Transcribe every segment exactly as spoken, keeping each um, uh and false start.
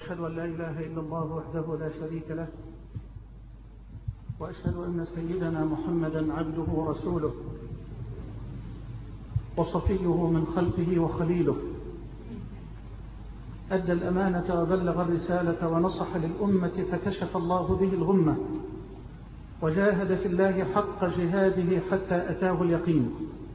وأشهد أن لا إله إلا الله وحده لا شريك له، وأشهد أن سيدنا محمدا عبده ورسوله وصفيه من خلقه وخليله، أدى الأمانة وبلغ الرسالة ونصح للأمة فكشف الله به الغمة، وجاهد في الله حق جهاده حتى أتاه اليقين.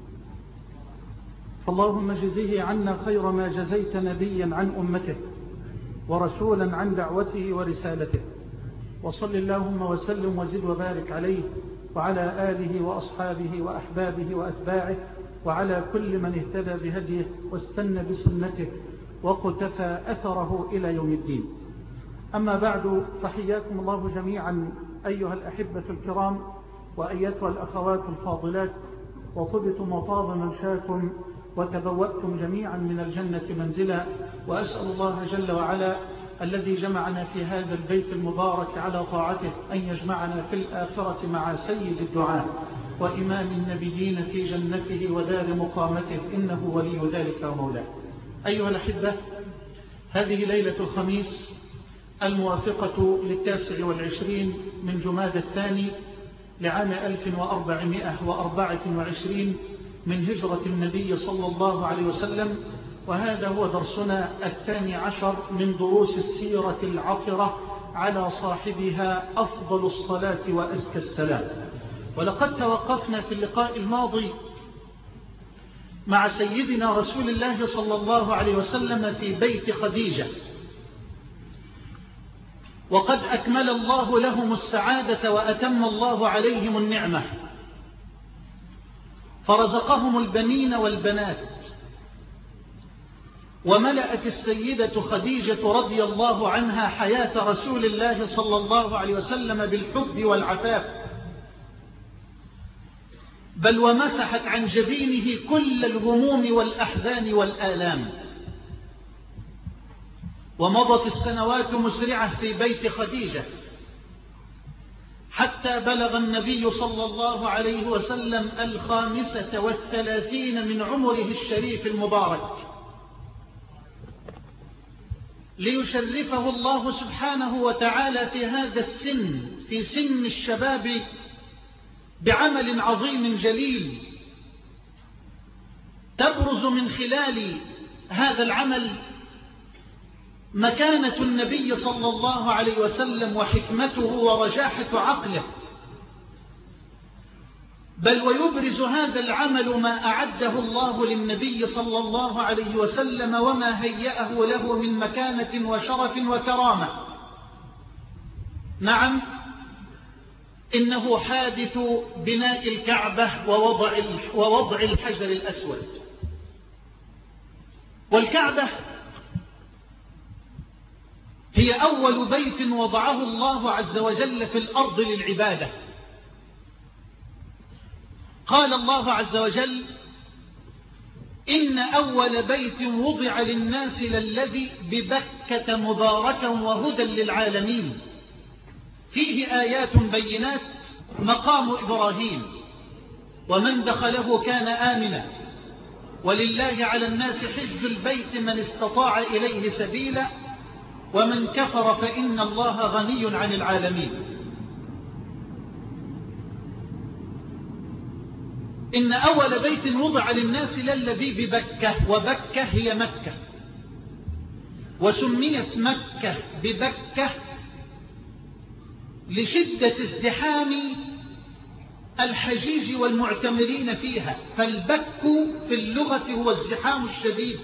فاللهم جزه عنا خير ما جزيت نبيا عن أمته ورسولا عن دعوته ورسالته، وصل اللهم وسلم وزد وبارك عليه وعلى آله وأصحابه وأحبابه وأتباعه وعلى كل من اهتدى بهديه واستنى بسنته وقتفى أثره إلى يوم الدين. أما بعد، فحياكم الله جميعا أيها الأحبة الكرام وأيتها الأخوات الفاضلات، وطبتم وطاب منشاكم وتبوأتم جميعا من الجنة منزلا، وأسأل الله جل وعلا الذي جمعنا في هذا البيت المبارك على طاعته أن يجمعنا في الآخرة مع سيد الدعاء وإمام النبيين في جنته ودار مقامته، إنه ولي ذلك ومولاه. أيها الأحبة، هذه ليلة الخميس الموافقة للتاسع والعشرين من جماد الثاني لعام ألف وأربعمائة وأربعة وعشرين من هجرة النبي صلى الله عليه وسلم، وهذا هو درسنا الثاني عشر من دروس السيرة العطرة على صاحبها أفضل الصلاة وأزكى السلام. ولقد توقفنا في اللقاء الماضي مع سيدنا رسول الله صلى الله عليه وسلم في بيت خديجة، وقد أكمل الله لهم السعادة وأتم الله عليهم النعمة، فرزقهم البنين والبنات، وملأت السيدة خديجة رضي الله عنها حياة رسول الله صلى الله عليه وسلم بالحب والعفاف، بل ومسحت عن جبينه كل الهموم والأحزان والآلام. ومضت السنوات مسرعة في بيت خديجة حتى بلغ النبي صلى الله عليه وسلم الخامسة والثلاثين من عمره الشريف المبارك، ليشرفه الله سبحانه وتعالى في هذا السن، في سن الشباب، بعمل عظيم جليل تبرز من خلال هذا العمل مكانة النبي صلى الله عليه وسلم وحكمته ورجاحة عقله، بل ويبرز هذا العمل ما أعده الله للنبي صلى الله عليه وسلم وما هيأه له من مكانة وشرف وكرامة. نعم، إنه حادث بناء الكعبة ووضع ووضع الحجر الأسود. والكعبة هي أول بيت وضعه الله عز وجل في الأرض للعبادة. قال الله عز وجل: إن أول بيت وضع للناس للذي ببكة مباركا وهدى للعالمين، فيه آيات بينات مقام إبراهيم، ومن دخله كان آمنا، ولله على الناس حج البيت من استطاع إليه سبيلا، ومن كفر فإن الله غني عن العالمين. إن أول بيت وضع للناس للذي ببكة، وبكة هي مكة، وسميت مكة ببكة لشدة ازدحام الحجيج والمعتمرين فيها، فالبك في اللغة هو الزحام الشديد،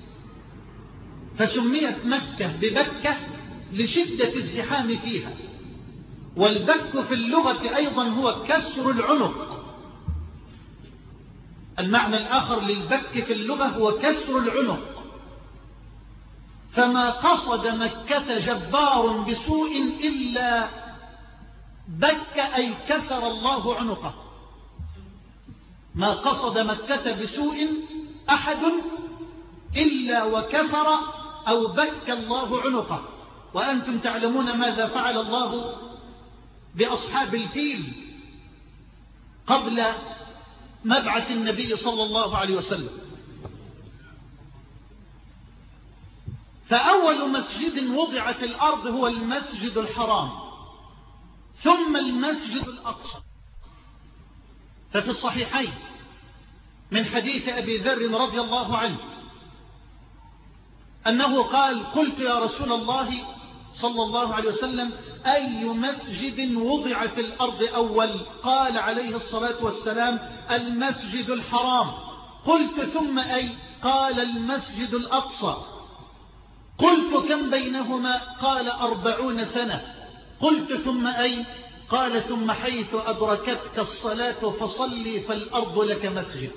فسميت مكة ببكة لشدة الزحام فيها. والبك في اللغة أيضا هو كسر العنق، المعنى الآخر للبك في اللغة هو كسر العنق. فما قصد مكة جبار بسوء إلا بك، أي كسر الله عنقه. ما قصد مكة بسوء أحد إلا وكسر أو بك الله عنقه. وأنتم تعلمون ماذا فعل الله بأصحاب الفيل قبل مبعث النبي صلى الله عليه وسلم. فأول مسجد وضع في الأرض هو المسجد الحرام، ثم المسجد الأقصى. ففي الصحيحين من حديث أبي ذر رضي الله عنه أنه قال: قلت يا رسول الله صلى الله عليه وسلم: أي مسجد وضع في الأرض أول؟ قال عليه الصلاة والسلام: المسجد الحرام. قلت: ثم أي؟ قال: المسجد الأقصى. قلت: كم بينهما؟ قال: أربعون سنة. قلت: ثم أي؟ قال: ثم حيث أدركتك الصلاة فصلي فالأرض لك مسجد.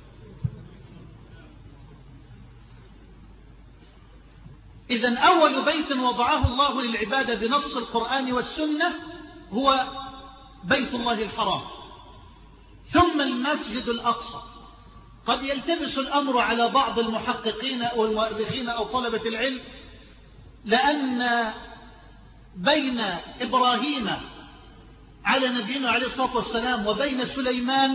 إذن أول بيت وضعه الله للعبادة بنص القرآن والسنة هو بيت الله الحرام، ثم المسجد الأقصى. قد يلتبس الأمر على بعض المحققين أو المؤرخين أو طلبة العلم، لأن بين إبراهيم على نبينا عليه الصلاة والسلام وبين سليمان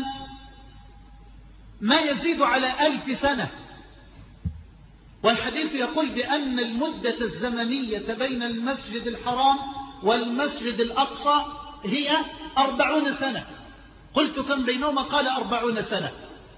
ما يزيد على ألف سنة، والحديث يقول بأن المدة الزمنية بين المسجد الحرام والمسجد الأقصى هي أربعون سنة. قلت: كم بينهما؟ قال: أربعون سنة.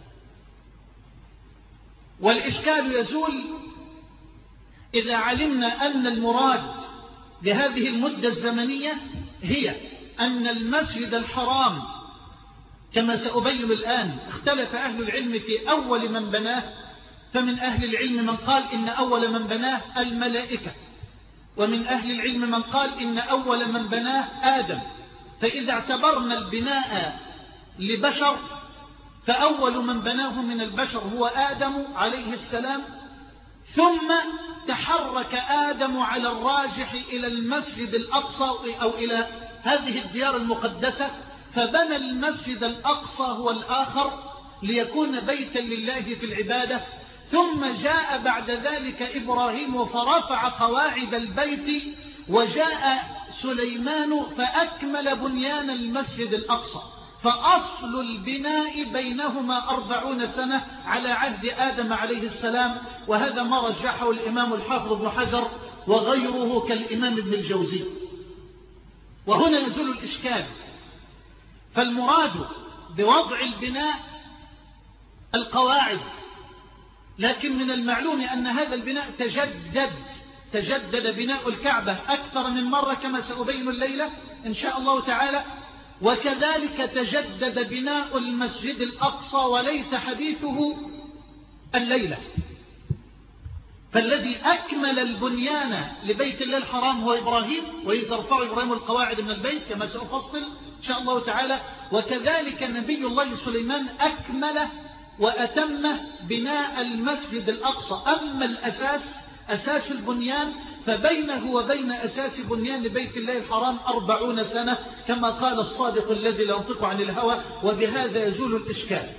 والإشكال يزول إذا علمنا أن المراد بهذه المدة الزمنية هي أن المسجد الحرام كما سأبين الآن اختلف أهل العلم في أول من بناه، فمن أهل العلم من قال إن أول من بناه الملائكة، ومن أهل العلم من قال إن أول من بناه آدم. فإذا اعتبرنا البناء لبشر فأول من بناه من البشر هو آدم عليه السلام، ثم تحرك آدم على الراجح إلى المسجد الأقصى أو إلى هذه الديار المقدسة، فبنى المسجد الأقصى هو الآخر ليكون بيتا لله في العبادة. ثم جاء بعد ذلك إبراهيم فرفع قواعد البيت، وجاء سليمان فأكمل بنيان المسجد الأقصى. فأصل البناء بينهما أربعون سنة على عهد آدم عليه السلام، وهذا ما رجحه الإمام الحافظ ابن حجر وغيره كالإمام ابن الجوزي. وهنا يزول الإشكال، فالمراد بوضع البناء القواعد، لكن من المعلوم أن هذا البناء تجدد تجدد بناء الكعبة أكثر من مرة كما سأبين الليلة إن شاء الله تعالى، وكذلك تجدد بناء المسجد الأقصى وليس حديثه الليلة. فالذي أكمل البنيان لبيت الله الحرام هو إبراهيم، وإذ رفع إبراهيم القواعد من البيت كما سأفصل إن شاء الله تعالى. وكذلك نبي الله سليمان أكمل وأتم بناء المسجد الأقصى. أما الأساس أساس البنيان فبينه وبين أساس بنيان بيت الله الحرام أربعون سنة كما قال الصادق الذي لا ينطق عن الهوى، وبهذا يزول الإشكال.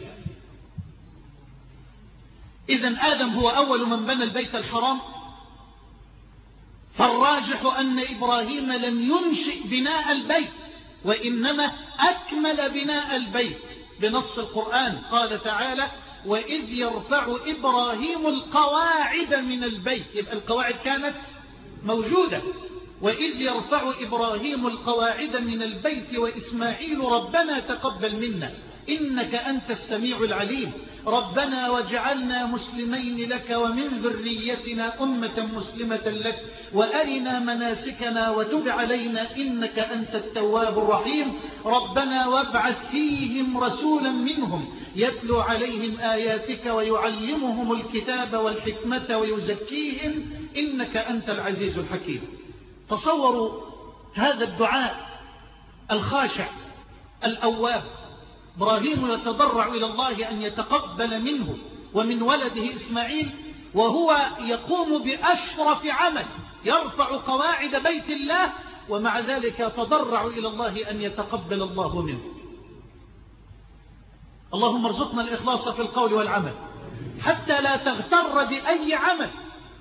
إذن آدم هو أول من بنى البيت الحرام، فالراجح أن إبراهيم لم ينشئ بناء البيت، وإنما أكمل بناء البيت بنص القرآن. قال تعالى: وإذ يرفع إبراهيم القواعد من البيت. يبقى القواعد كانت موجودة. وإذ يرفع إبراهيم القواعد من البيت وإسماعيل ربنا تقبل منا إنك أنت السميع العليم ربنا واجعلنا مسلمين لك ومن ذريتنا أمة مسلمة لك وأرنا مناسكنا وتب علينا إنك أنت التواب الرحيم ربنا وابعث فيهم رسولا منهم يتلو عليهم آياتك ويعلمهم الكتاب والحكمة ويزكيهم إنك أنت العزيز الحكيم. تصوروا هذا الدعاء الخاشع الأواب، إبراهيم يتضرع إلى الله أن يتقبل منه ومن ولده إسماعيل، وهو يقوم بأشرف عمل يرفع قواعد بيت الله، ومع ذلك يتضرع إلى الله أن يتقبل الله منه. اللهم ارزقنا الإخلاص في القول والعمل حتى لا تغتر بأي عمل،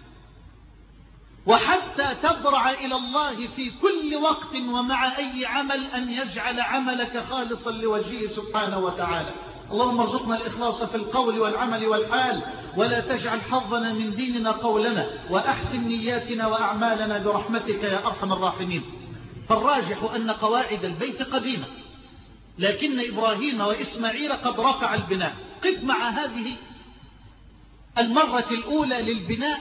وحتى تضرع إلى الله في كل وقت ومع أي عمل أن يجعل عملك خالصا لوجهه سبحانه وتعالى. اللهم ارزقنا الإخلاص في القول والعمل والحال، ولا تجعل حظنا من ديننا قولنا، وأحسن نياتنا وأعمالنا برحمتك يا أرحم الراحمين. فالراجح أن قواعد البيت قديمة، لكن إبراهيم وإسماعيل قد رفع البناء. قف مع هذه المرة الأولى للبناء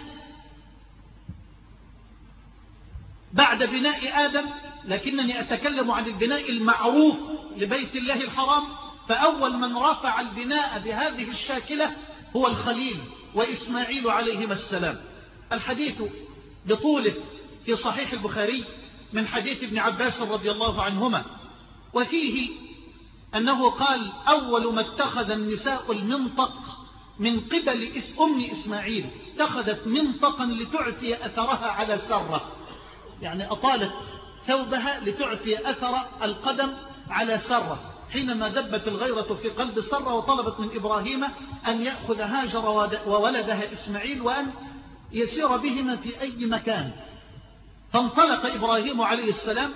بعد بناء آدم، لكنني أتكلم عن البناء المعروف لبيت الله الحرام. فأول من رفع البناء بهذه الشاكلة هو الخليل وإسماعيل عليهما السلام. الحديث بطوله في صحيح البخاري من حديث ابن عباس رضي الله عنهما، وفيه أنه قال: أول ما اتخذ النساء المنطق من قبل أم إسماعيل، اتخذت منطقا لتعفي أثرها على سرة، يعني أطالت ثوبها لتعفي أثر القدم على سرة، حينما دبت الغيرة في قلب سرة وطلبت من إبراهيم أن يأخذ هاجر وولدها إسماعيل وأن يسير بهما في أي مكان. فانطلق إبراهيم عليه السلام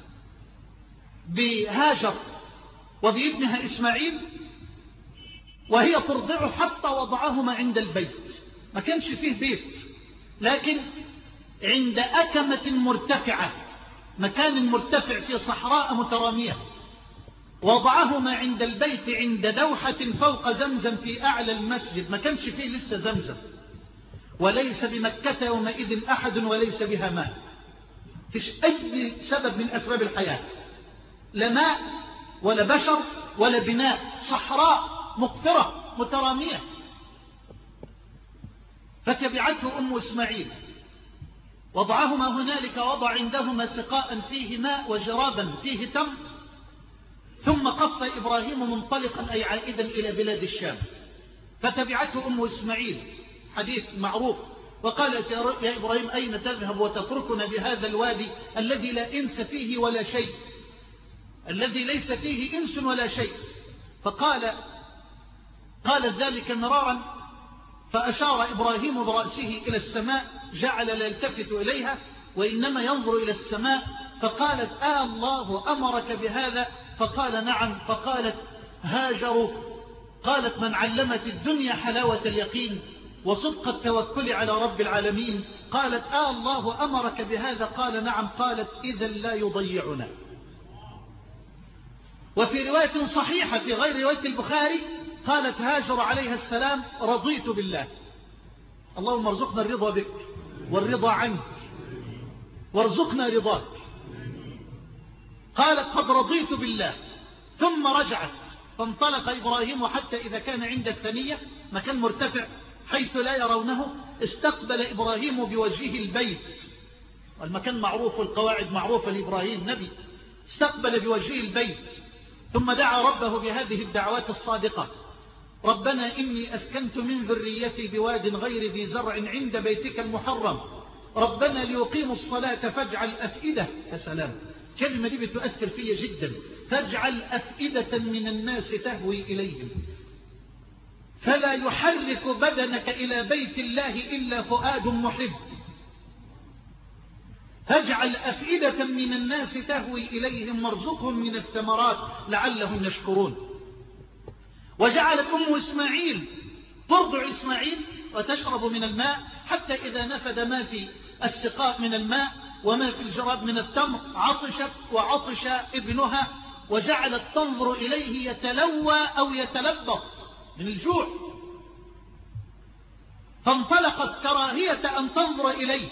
بهاجر وبابنها إسماعيل وهي ترضعه حتى وضعهما عند البيت. ما كانش فيه بيت، لكن عند أكمة مرتفعة، مكان مرتفع في صحراء مترامية، وضعهما عند البيت عند دوحة فوق زمزم في أعلى المسجد. ما كانش فيه لسه زمزم، وليس بمكة يومئذ أحد وليس بها ماء، فيش أي سبب من أسباب الحياة، لا ماء ولا بشر ولا بناء، صحراء مقفرة مترامية. فتبعته أم إسماعيل، وضعهما هنالك، وضع عندهما سقاء فيه ماء وجرابا فيه تمر، ثم قف إبراهيم منطلقا أي عائدا إلى بلاد الشام. فتبعته أم إسماعيل، حديث معروف، وقالت: يا إبراهيم أين تذهب وتتركنا بهذا الوادي الذي لا إنس فيه ولا شيء، الذي ليس فيه إنس ولا شيء؟ فقال قالت ذلك مرارا، فأشار إبراهيم برأسه إلى السماء، جعل لا يلتفت إليها وإنما ينظر إلى السماء. فقالت: آه الله أمرك بهذا؟ فقال: نعم. فقالت هاجر، قالت: من علمت الدنيا حلاوة اليقين وصدق التوكل على رب العالمين. قالت: آه الله أمرك بهذا؟ قال: نعم. قالت: إذا لا يضيعنا. وفي رواية صحيحة في غير رواية البخاري قالت هاجر عليها السلام: رضيت بالله. اللهم ارزقنا الرضا بك والرضا عنك وارزقنا رضاك. قالت: قد رضيت بالله. ثم رجعت، فانطلق إبراهيم حتى إذا كان عند الثنية، مكان مرتفع حيث لا يرونه، استقبل إبراهيم بوجهه البيت، والمكان معروف والقواعد معروفة لإبراهيم نبي. استقبل بوجهه البيت، ثم دعا ربه بهذه الدعوات الصادقة: ربنا إني أسكنت من ذريتي بواد غير ذي زرع عند بيتك المحرم، ربنا ليقيموا الصلاة فاجعل أفئدة. يا سلام، كلمة دي بتؤثر فيا جدا. فاجعل أفئدة من الناس تهوي إليهم فلا يحرك بدنك إلى بيت الله إلا فؤاد محب. فاجعل أفئدة من الناس تهوي إليهم وارزقهم من الثمرات لعلهم يشكرون. وجعلت أم إسماعيل ترضع إسماعيل وتشرب من الماء حتى إذا نفد ما في السقاء من الماء وما في الجراب من التمر عطشت وعطش ابنها، وجعلت تنظر إليه يتلوى أو يتلبط من الجوع، فانطلقت كراهية أن تنظر إليه،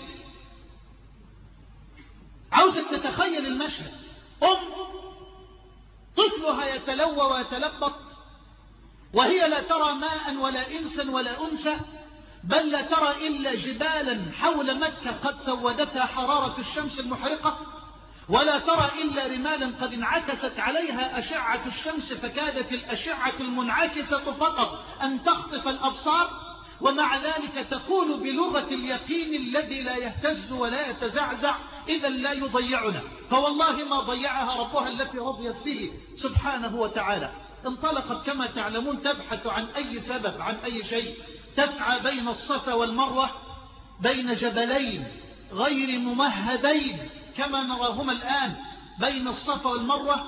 عاوزة تتخيل المشهد. أم طفلها يتلوى ويتلبط وهي لا ترى ماء ولا إنسا ولا أنثى، بل لا ترى إلا جبالا حول مكة قد سودتها حرارة الشمس المحرقة، ولا ترى إلا رمالا قد انعكست عليها أشعة الشمس فكادت الأشعة المنعكسة فقط أن تخطف الأبصار، ومع ذلك تقول بلغة اليقين الذي لا يهتز ولا يتزعزع: إذا لا يضيعنا. فوالله ما ضيعها ربها التي رضيت به سبحانه وتعالى. انطلقت كما تعلمون تبحث عن أي سبب، عن أي شيء، تسعى بين الصفا والمروة، بين جبلين غير ممهدين كما نراهما الآن، بين الصفا والمروة،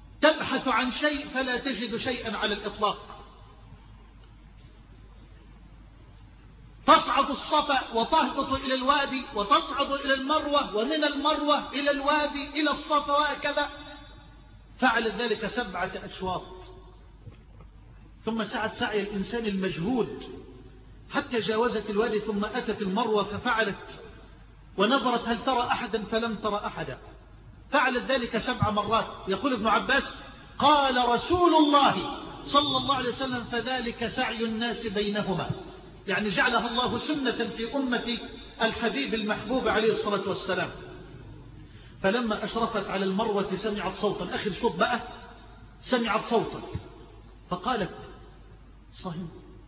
تبحث عن شيء فلا تجد شيئا على الإطلاق. تصعد الصفا وتهبط إلى الوادي وتصعد إلى المروة ومن المروة إلى الوادي إلى الصفا وهكذا. فعل ذلك سبعة أشواط. ثم سعت سعي الإنسان المجهود حتى جاوزت الوادي ثم أتت المروة ففعلت ونظرت هل ترى أحدا فلم ترى أحدا. فعلت ذلك سبع مرات. يقول ابن عباس قال رسول الله صلى الله عليه وسلم فذلك سعي الناس بينهما، يعني جعلها الله سنة في أمة الحبيب المحبوب عليه الصلاة والسلام. فلما أشرفت على المروة سمعت صوتا، آخر صوت بقى، سمعت صوتا فقالت صهم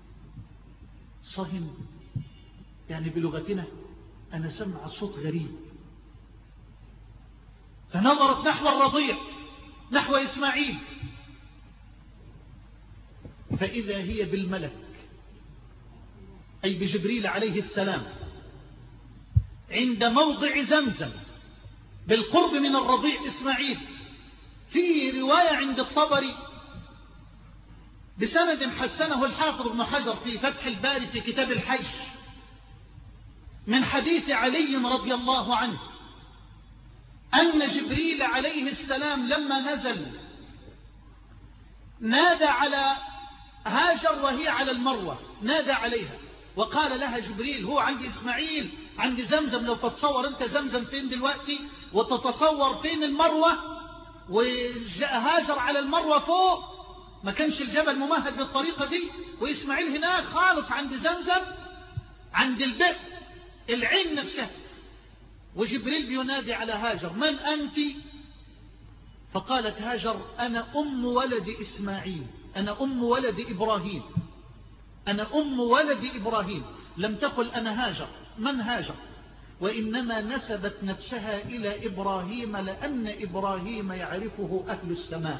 صهم، يعني بلغتنا أنا سمع صوت غريب. فنظرت نحو الرضيع نحو إسماعيل فإذا هي بالملك أي بجبريل عليه السلام عند موضع زمزم بالقرب من الرضيع إسماعيل. في رواية عند الطبري بسند حسنه الحافظ ابن حجر في فتح الباري في كتاب الحج من حديث علي رضي الله عنه أن جبريل عليه السلام لما نزل نادى على هاجر وهي على المروة، نادى عليها وقال لها جبريل هو عند إسماعيل عند زمزم، لو تتصور أنت زمزم فين دلوقتي وتتصور فين المروة، وجاء هاجر على المروة فوق، ما كانش الجبل ممهد بالطريقة دي، وإسماعيل هناك خالص عند زمزم عند البئر العين نفسها، وجبريل بينادي على هاجر من أنت؟ فقالت هاجر أنا أم ولد إسماعيل، أنا أم ولد إبراهيم، أنا أم ولد إبراهيم. لم تقل أنا هاجر. من هاجر؟ وإنما نسبت نفسها إلى إبراهيم لأن إبراهيم يعرفه أهل السماء.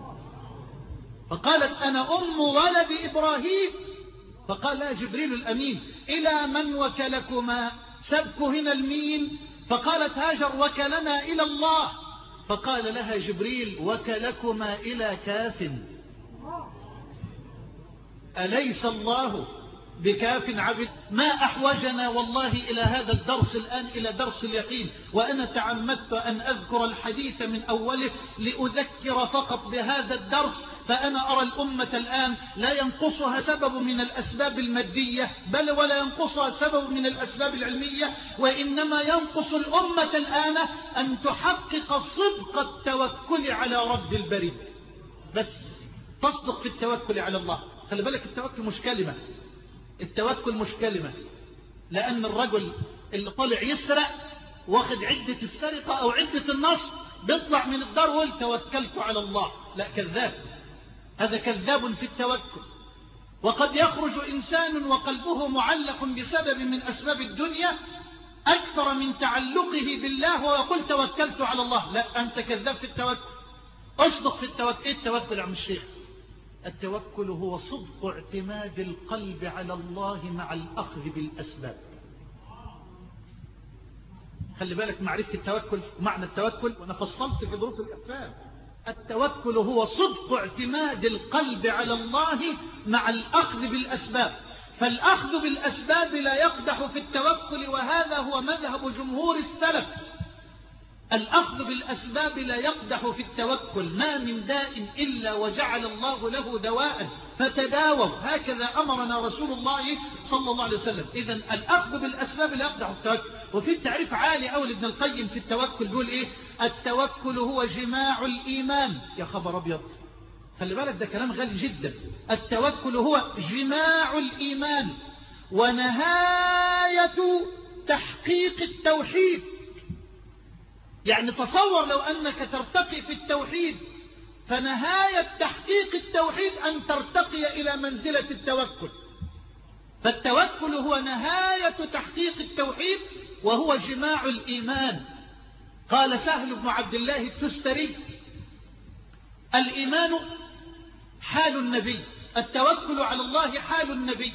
فقالت أنا أم ولد إبراهيم. فقال لها جبريل الأمين إلى من وكلكما؟ سبك هنا المين. فقالت هاجر وكلنا إلى الله. فقال لها جبريل وكلكما إلى كاف، أليس الله بكاف عبد؟ ما أحوجنا والله إلى هذا الدرس الآن، إلى درس اليقين. وأنا تعمدت أن أذكر الحديث من أوله لأذكر فقط بهذا الدرس. فأنا أرى الأمة الآن لا ينقصها سبب من الأسباب المادية بل ولا ينقصها سبب من الأسباب العلمية، وإنما ينقص الأمة الآن أن تحقق صدق التوكل على رب البريد. بس تصدق في التوكل على الله. خلي بالك التوكل مش كلمة، التوكل مش كلمة، لأن الرجل اللي طلع يسرق واخد عدة السرقة أو عدة النصب بيطلع من الدار ويقول توكلت على الله، لا، كذاب، هذا كذاب في التوكل. وقد يخرج إنسان وقلبه معلق بسبب من أسباب الدنيا أكثر من تعلقه بالله ويقول توكلت على الله، لا، أنت كذاب في التوكل. أصدق في التوكل. إيه التوكل يا عم الشيخ؟ التوكل هو صدق اعتماد القلب على الله مع الأخذ بالأسباب. خلي بالك معرفة التوكل ومعنى التوكل، وأنا فصلت في دروس الإحسان. التوكل هو صدق اعتماد القلب على الله مع الأخذ بالأسباب. فالأخذ بالأسباب لا يقدح في التوكل، وهذا هو مذهب جمهور السلف. الأخذ بالأسباب لا يقدح في التوكل. ما من داء إلا وجعل الله له دواء فتداووا، هكذا أمرنا رسول الله صلى الله عليه وسلم. إذن الأخذ بالأسباب لا يقدح في التوكل. وفي التعريف عالي أول ابن القيم في التوكل بيقول إيه؟ التوكل هو جماع الإيمان. يا خبر أبيض، خلي بالك ده كلام غالي جدا. التوكل هو جماع الإيمان ونهاية تحقيق التوحيد. يعني تصور لو أنك ترتقي في التوحيد، فنهاية تحقيق التوحيد أن ترتقي إلى منزلة التوكل. فالتوكل هو نهاية تحقيق التوحيد وهو جماع الإيمان. قال سهل بن عبد الله التستري الإيمان حال النبي، التوكل على الله حال النبي،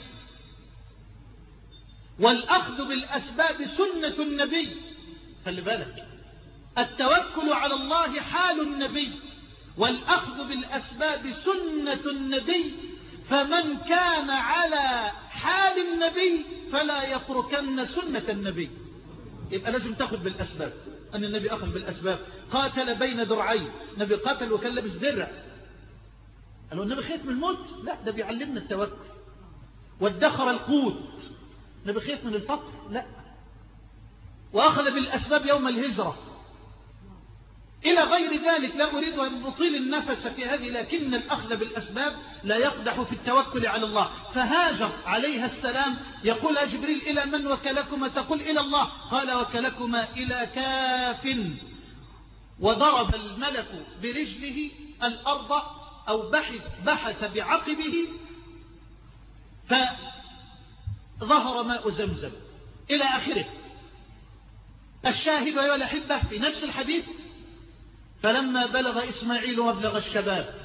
والأخذ بالأسباب سنة النبي. خلي بالك، التوكل على الله حال النبي والأخذ بالأسباب سنة النبي. فمن كان على حال النبي فلا يتركن سنة النبي. يبقى لازم تاخد بالأسباب، أن النبي أخذ بالأسباب. قاتل بين درعين، النبي قاتل وكان لابس درع. قالوا النبي خايف من الموت؟ لا، ده بيعلمنا التوكل. وادخر القوت، النبي خايف من الفقر؟ لا. وأخذ بالأسباب يوم الهجرة إلى غير ذلك. لا أريد أن أطيل النفس في هذه، لكن الأخذ بالأسباب لا يقدح في التوكل على الله. فهاجر عليها السلام يقول جبريل إلى من وكلكما؟ تقول إلى الله. قال وكلكما إلى كاف. وضرب الملك برجله الأرض أو بحث, بحث بعقبه فظهر ماء زمزم إلى آخره. الشاهد أيها الأحبة في نفس الحديث: فلما بلغ إسماعيل مبلغ الشباب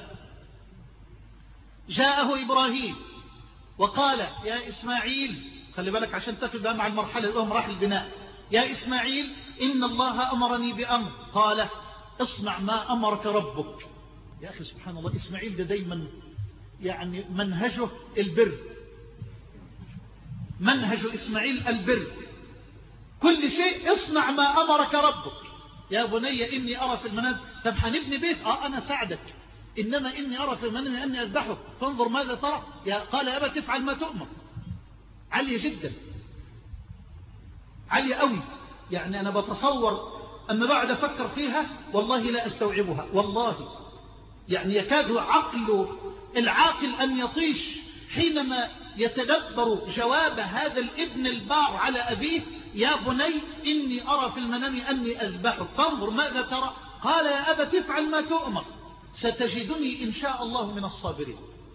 جاءه إبراهيم وقال يا إسماعيل، خلي بالك عشان تفل بقى مع المرحلة الأولى مراحل البناء، يا إسماعيل إن الله أمرني بأمر. قال اصنع ما أمرك ربك. يا أخي سبحان الله، إسماعيل ده دايما يعني منهجه البر، منهج إسماعيل البر. كل شيء اصنع ما أمرك ربك. يا بني إني أرى في المنام. طب هنبني بيت؟ آه أنا ساعدك، إنما إني أرى في المنام أني أذبحك فانظر ماذا ترى. يا قال يا أبا تفعل ما تؤمر. عالية جدا، عالية قوي. يعني أنا بتصور أما بعد أفكر فيها والله لا أستوعبها، والله يعني يكاد عقل العاقل أن يطيش حينما يتدبر جواب هذا الابن البار على أبيه: يا بني إني أرى في المنام أني أذبحك فانظر ماذا ترى. قال يا أبا تفعل ما تؤمر ستجدني إن شاء الله من الصابرين.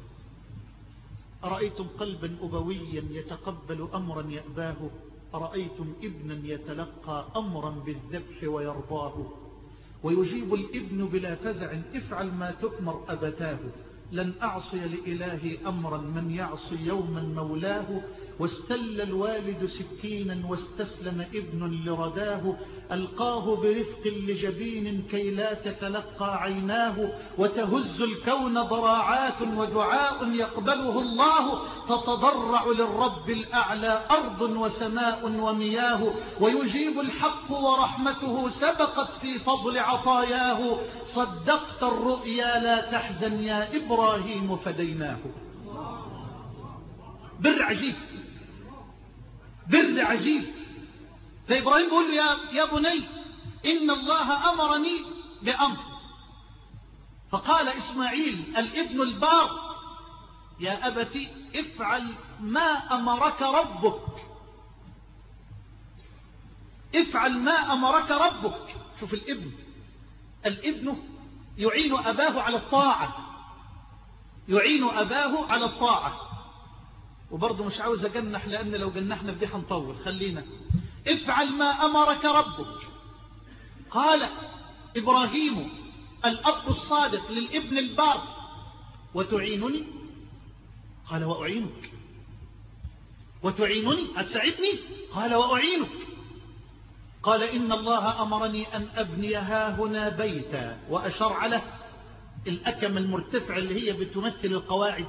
أرأيتم قلبا أبويا يتقبل أمرا يأباه؟ أرأيتم ابنا يتلقى أمرا بالذبح ويرضاه؟ ويجيب الابن بلا فزع افعل ما تؤمر أبتاه. لن أعصي لإلهي أمرا من يعصي يوما مولاه. واستل الوالد سكينا واستسلم ابن لرداه. ألقاه برفق لجبين كي لا تتلقى عيناه. وتهز الكون ضراعات ودعاء يقبله الله. تتضرع للرب الأعلى أرض وسماء ومياه. ويجيب الحق ورحمته سبقت في فضل عطاياه. صدقت الرؤيا لا تحزن يا إبراهيم فديناه. بر عجيب، بر عجيب. فإبراهيم بيقول له يا, يا بني إن الله أمرني بأمر. فقال إسماعيل الابن البار: يا أبتي افعل ما أمرك ربك، افعل ما أمرك ربك. شوف الابن، الابن يعين أباه على الطاعة، يعين أباه على الطاعة. وبرضه مش عاوز أجنح، لأن لو جنحنا بدي هنطول. خلينا افعل ما أمرك ربك. قال إبراهيم الأب الصادق للابن البار: وتعينني؟ قال وأعينك. وتعينني هتساعدني؟ قال وأعينك. قال إن الله أمرني أن أبني هاهنا بيتا، وأشار على الأكم المرتفع اللي هي بتمثل القواعد،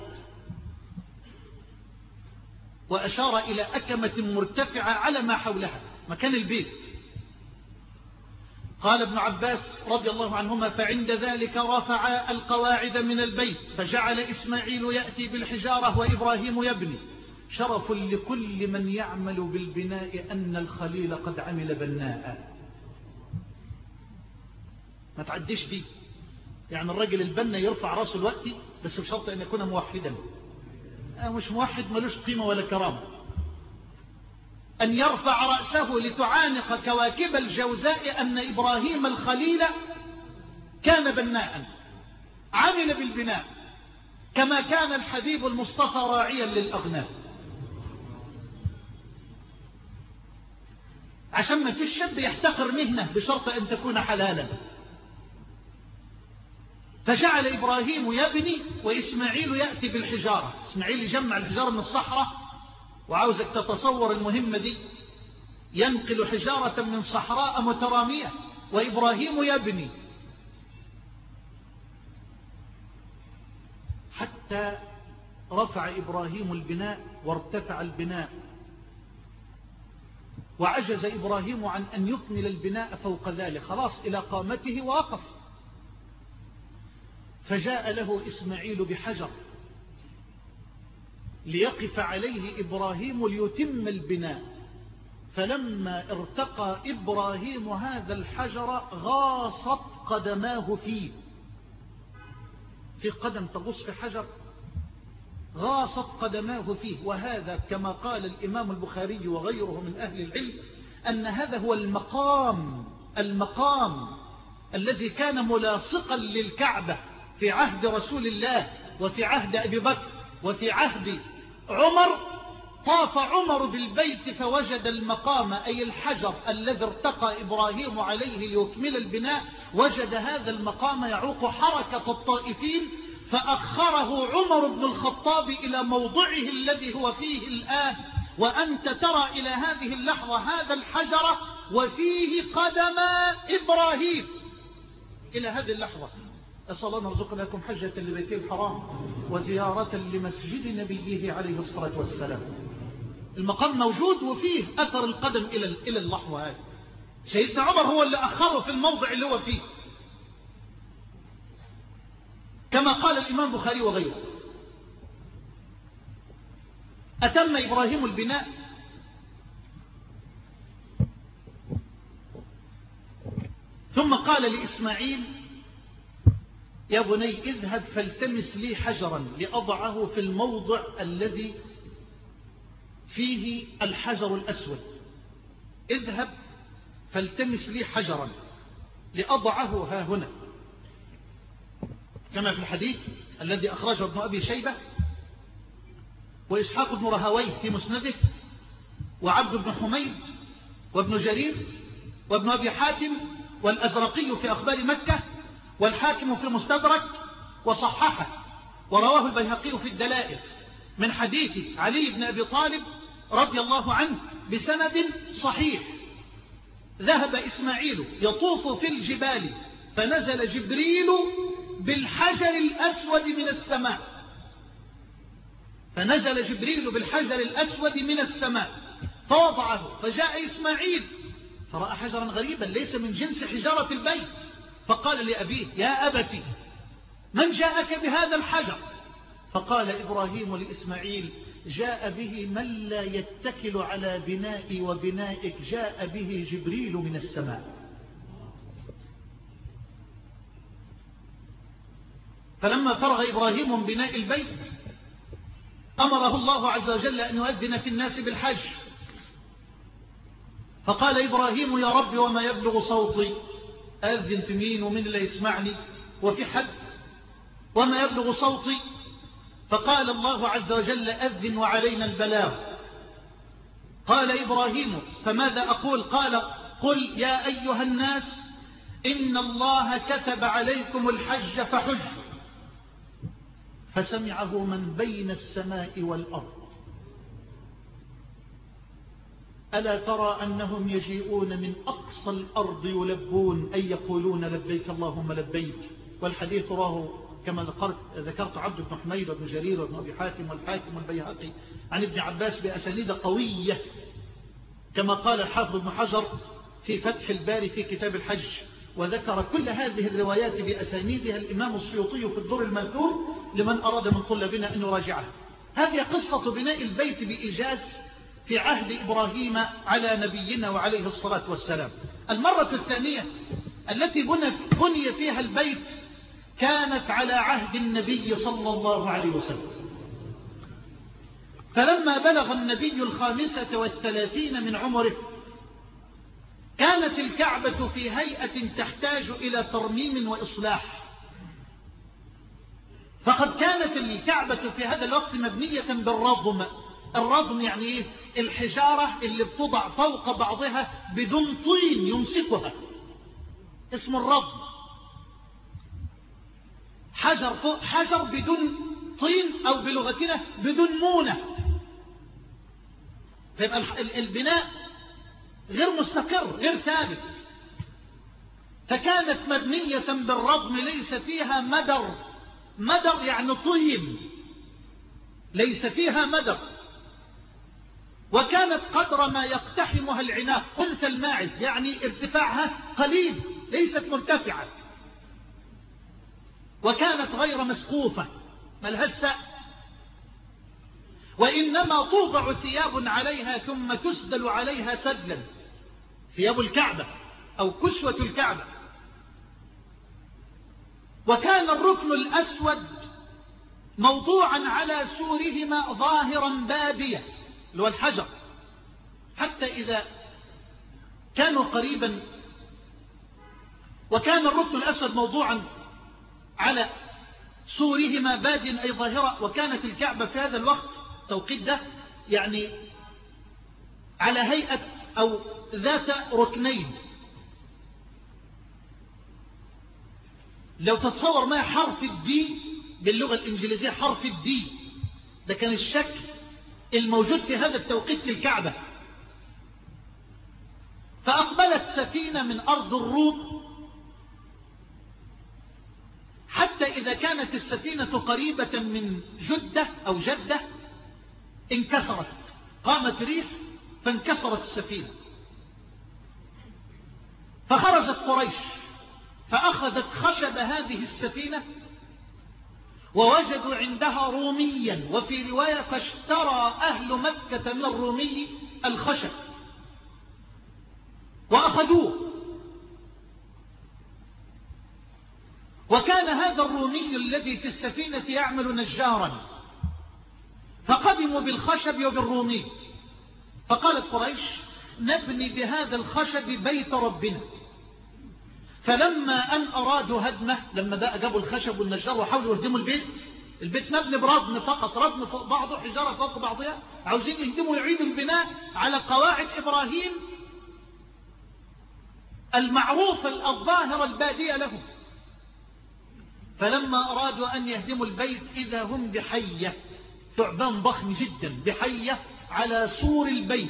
وأشار إلى أكمة مرتفعة على ما حولها مكان البيت. قال ابن عباس رضي الله عنهما: فعند ذلك رفع القواعد من البيت فجعل إسماعيل يأتي بالحجارة وإبراهيم يبني. شرف لكل من يعمل بالبناء أن الخليل قد عمل بناء. ما تعديش دي، يعني الرجل البنا يرفع راسه الوقت بس بشرط أن يكون موحدا. مش موحد ملوش قيمة ولا كرامة. أن يرفع رأسه لتعانق كواكب الجوزاء أن إبراهيم الخليل كان بناء، عمل بالبناء كما كان الحبيب المصطفى راعيا للأغنام. عشان ما فيش شاب يحتقر مهنة بشرط أن تكون حلالا. فجعل إبراهيم يبني وإسماعيل يأتي بالحجارة. إسماعيل يجمع الحجارة من الصحراء، وعاوزك تتصور المهمة دي، ينقل حجارة من صحراء مترامية، وإبراهيم يبني حتى رفع إبراهيم البناء وارتفع البناء، وعجز إبراهيم عن أن يكمل البناء فوق ذلك، خلاص إلى قامته ووقف. فجاء له إسماعيل بحجر ليقف عليه إبراهيم ليتم البناء، فلما ارتقى إبراهيم هذا الحجر غاصت قدماه فيه. في قدم تغص في حجر، غاصت قدماه فيه. وهذا كما قال الإمام البخاري وغيره من أهل العلم أن هذا هو المقام المقام الذي كان ملاصقا للكعبة في عهد رسول الله وفي عهد أبي بكر وفي عهد عمر. طاف عمر بالبيت فوجد المقام، أي الحجر الذي ارتقى إبراهيم عليه ليكمل البناء، وجد هذا المقام يعوق حركة الطائفين، فأخره عمر بن الخطاب إلى موضعه الذي هو فيه الآن. وأنت ترى إلى هذه اللحظة هذا الحجر وفيه قدم إبراهيم إلى هذه اللحظة. أسأل الله نرزقنا لكم حجة لبيته الحرام وزيارة لمسجد نبيه عليه الصلاة والسلام. المقام موجود وفيه أثر القدم إلى إلى اللحظة هذه. سيدنا عمر هو اللي أخره في الموضع اللي هو فيه، كما قال الإمام البخاري وغيره. أتم إبراهيم البناء ثم قال لإسماعيل: يا بني اذهب فالتمس لي حجرا لأضعه في الموضع الذي فيه الحجر الأسود. اذهب فالتمس لي حجرا لأضعه ها هنا، كما في الحديث الذي أخرجه ابن أبي شيبة وإسحاق بن رهويه في مسنده وعبد بن حميد وابن جرير وابن أبي حاتم والأزرقي في أخبار مكة والحاكم في المستدرك وصححه، ورواه البيهقي في الدلائل من حديث علي بن أبي طالب رضي الله عنه بسند صحيح. ذهب إسماعيل يطوف في الجبال فنزل جبريل بالحجر الأسود من السماء فنزل جبريل بالحجر الأسود من السماء فوضعه، فجاء إسماعيل فرأى حجرا غريبا ليس من جنس حجارة البيت، فقال لأبيه: يا أبتي من جاءك بهذا الحجر؟ فقال إبراهيم لإسماعيل: جاء به من لا يتكل على بنائي وبنائك، جاء به جبريل من السماء. فلما فرغ إبراهيم من بناء البيت أمره الله عز وجل أن يؤذن في الناس بالحج، فقال إبراهيم: يا رب وما يبلغ صوتي؟ أذن في مين ومن اللي يسمعني وفي حد؟ وما يبلغ صوتي؟ فقال الله عز وجل: أذن وعلينا البلاغ. قال إبراهيم: فماذا أقول؟ قال: قل يا أيها الناس إن الله كتب عليكم الحج فحجوا. فسمعه من بين السماء والأرض. ألا ترى أنهم يجيئون من أقصى الأرض يلبون أي يقولون لبيك اللهم لبيك. والحديث راه كما ذكرت, ذكرت عبد بن حميد وابن جرير وابن أبي حاتم والحاكم والبيهقي عن ابن عباس بأسانيد قوية، كما قال الحافظ ابن حجر في فتح الباري في كتاب الحج. وذكر كل هذه الروايات بأسانيدها الإمام السيوطي في الدر المنثور لمن أراد من طلابنا أن يراجعها. هذه قصة بناء البيت بإيجاز في عهد إبراهيم على نبينا وعليه الصلاة والسلام. المرة الثانية التي بني فيها البيت كانت على عهد النبي صلى الله عليه وسلم. فلما بلغ النبي الخامسة والثلاثين من عمره كانت الكعبة في هيئة تحتاج إلى ترميم وإصلاح. فقد كانت الكعبة في هذا الوقت مبنية بالرضم. الرضم يعني إيه؟ الحجارة اللي بتضع فوق بعضها بدون طين يمسكها، اسم الرضم. حجر فوق حجر بدون طين، أو بلغتنا بدون مونة. فيبقى البناء غير مستقر غير ثابت. فكانت مبنية بالرضم ليس فيها مدر. مدر يعني طين. ليس فيها مدر، وكانت قدر ما يقتحمها العناق أنثى الماعز، يعني ارتفاعها قليل ليست مرتفعة، وكانت غير مسقوفة ملهاش سقف، وإنما توضع ثياب عليها ثم تسدل عليها سدلا، ثياب الكعبة أو كسوة الكعبة. وكان الركن الأسود موضوعا على سورهما ظاهرا بادية اللي هو الحجر، حتى إذا كانوا قريبا، وكان الركن الأسود موضوعا على سورهما باديا أي ظاهرة، وكانت الكعبة في هذا الوقت توقيت ده يعني على هيئة أو ذات ركنين. لو تتصور ما حرف الدي باللغة الإنجليزية، حرف الدي ده كان الشكل الموجود في هذا التوقيت للكعبة. فأقبلت سفينة من أرض الروم، حتى إذا كانت السفينة قريبة من جدة أو جدة انكسرت، قامت ريح فانكسرت السفينة، فخرجت قريش فأخذت خشب هذه السفينة، ووجدوا عندها روميا، وفي رواية فاشترى أهل مكة من الرومي الخشب وأخذوه. وكان هذا الرومي الذي في السفينة يعمل نجارا، فقدموا بالخشب وبالرومي، فقالت قريش نبني بهذا الخشب بيت ربنا. فلما أن أرادوا هدمه، لما بقى جابوا الخشب والنجار وحاولوا يهدموا البيت، البيت مبني بردم فقط، ردم فوق بعضه، حجارة فوق بعضها، عاوزين يهدموا يعيدوا البناء على قواعد إبراهيم المعروفة الظاهرة البادية لهم. فلما أرادوا أن يهدموا البيت إذا هم بحية، ثعبان ضخم جدا بحية على سور البيت،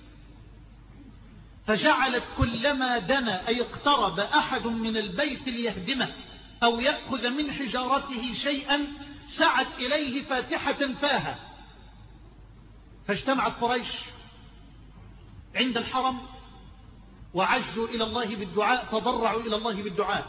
فجعلت كلما دنا أي اقترب أحد من البيت ليهدمه أو يأخذ من حجارته شيئا سعت إليه فاتحة فاها. فاجتمعت قريش عند الحرم وعجوا إلى الله بالدعاء، تضرعوا إلى الله بالدعاء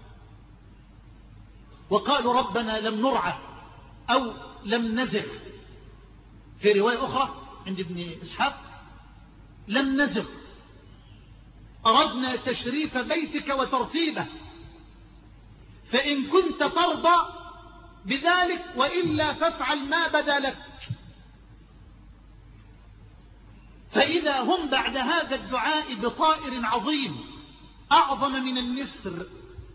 وقالوا ربنا لم نرعى أو لم نزغ، في رواية أخرى عند ابن إسحاق لم نزغ، أردنا تشريف بيتك وترتيبه، فإن كنت ترضى بذلك وإلا فافعل ما بدا لك. فإذا هم بعد هذا الدعاء بطائر عظيم أعظم من النسر،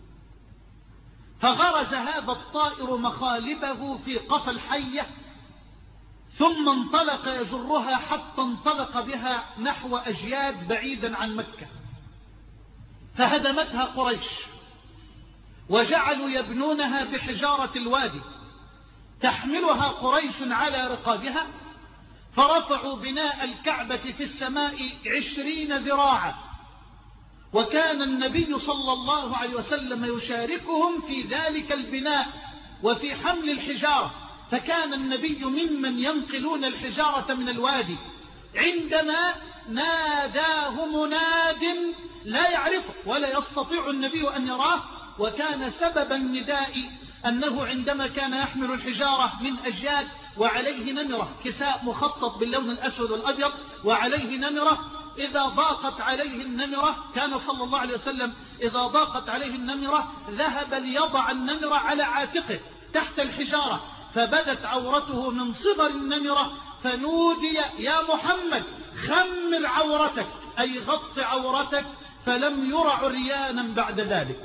فغرز هذا الطائر مخالبه في قفا الحية، ثم انطلق يجرها حتى انطلق بها نحو أجياد بعيدا عن مكة، فهدمتها قريش وجعلوا يبنونها بحجارة الوادي، تحملها قريش على رقابها، فرفعوا بناء الكعبة في السماء عشرين ذراعا، وكان النبي صلى الله عليه وسلم يشاركهم في ذلك البناء وفي حمل الحجارة، فكان النبي ممن ينقلون الحجارة من الوادي. عندما ناداه مناد لا يعرفه ولا يستطيع النبي أن يراه، وكان سبب النداء أنه عندما كان يحمل الحجارة من أجياد وعليه نمرة، كساء مخطط باللون الأسود والأبيض وعليه نمرة، إذا ضاقت عليه النمرة كان صلى الله عليه وسلم إذا ضاقت عليه النمرة ذهب ليضع النمرة على عاتقه تحت الحجارة، فبدت عورته من صغر النمرة، فنودي يا محمد خمر عورتك أي غط عورتك، فلم ير عريانا بعد ذلك.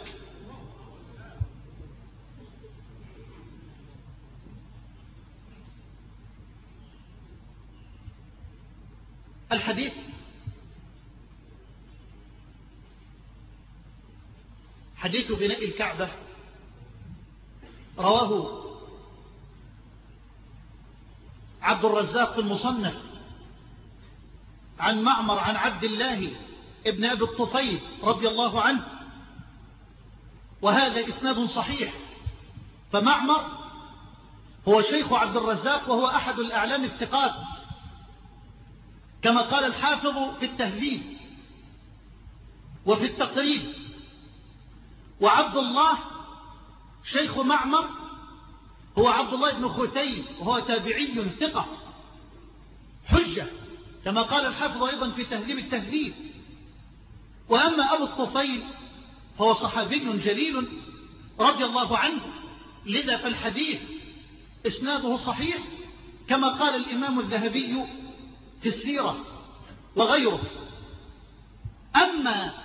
الحديث حديث بناء الكعبة رواه عبد الرزاق المصنف عن معمر عن عبد الله ابن أبي الطفيل رضي الله عنه، وهذا إسناد صحيح. فمعمر هو شيخ عبد الرزاق، وهو أحد الأعلام الثقات كما قال الحافظ في التهذيب وفي التقريب. وعبد الله شيخ معمر هو عبد الله بن خثيم، وهو تابعي ثقة حجة كما قال الحافظ أيضا في تهذيب التهذيب. وأما أبو الطفيل فهو صحابي جليل رضي الله عنه، لذا فالحديث إسناده صحيح كما قال الإمام الذهبي في السيرة وغيره. أما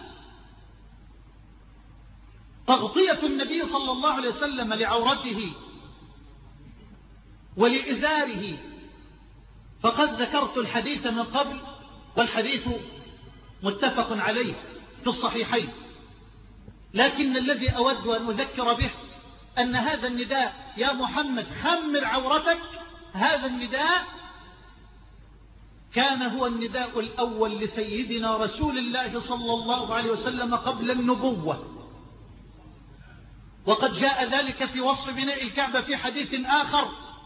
تغطية النبي صلى الله عليه وسلم لعورته ولإزاره فقد ذكرت الحديث من قبل، والحديث متفق عليه في الصحيحين. لكن الذي أود أن أذكر به أن هذا النداء يا محمد خمر عورتك، هذا النداء كان هو النداء الأول لسيدنا رسول الله صلى الله عليه وسلم قبل النبوة. وقد جاء ذلك في وصف بناء الكعبة في حديث آخر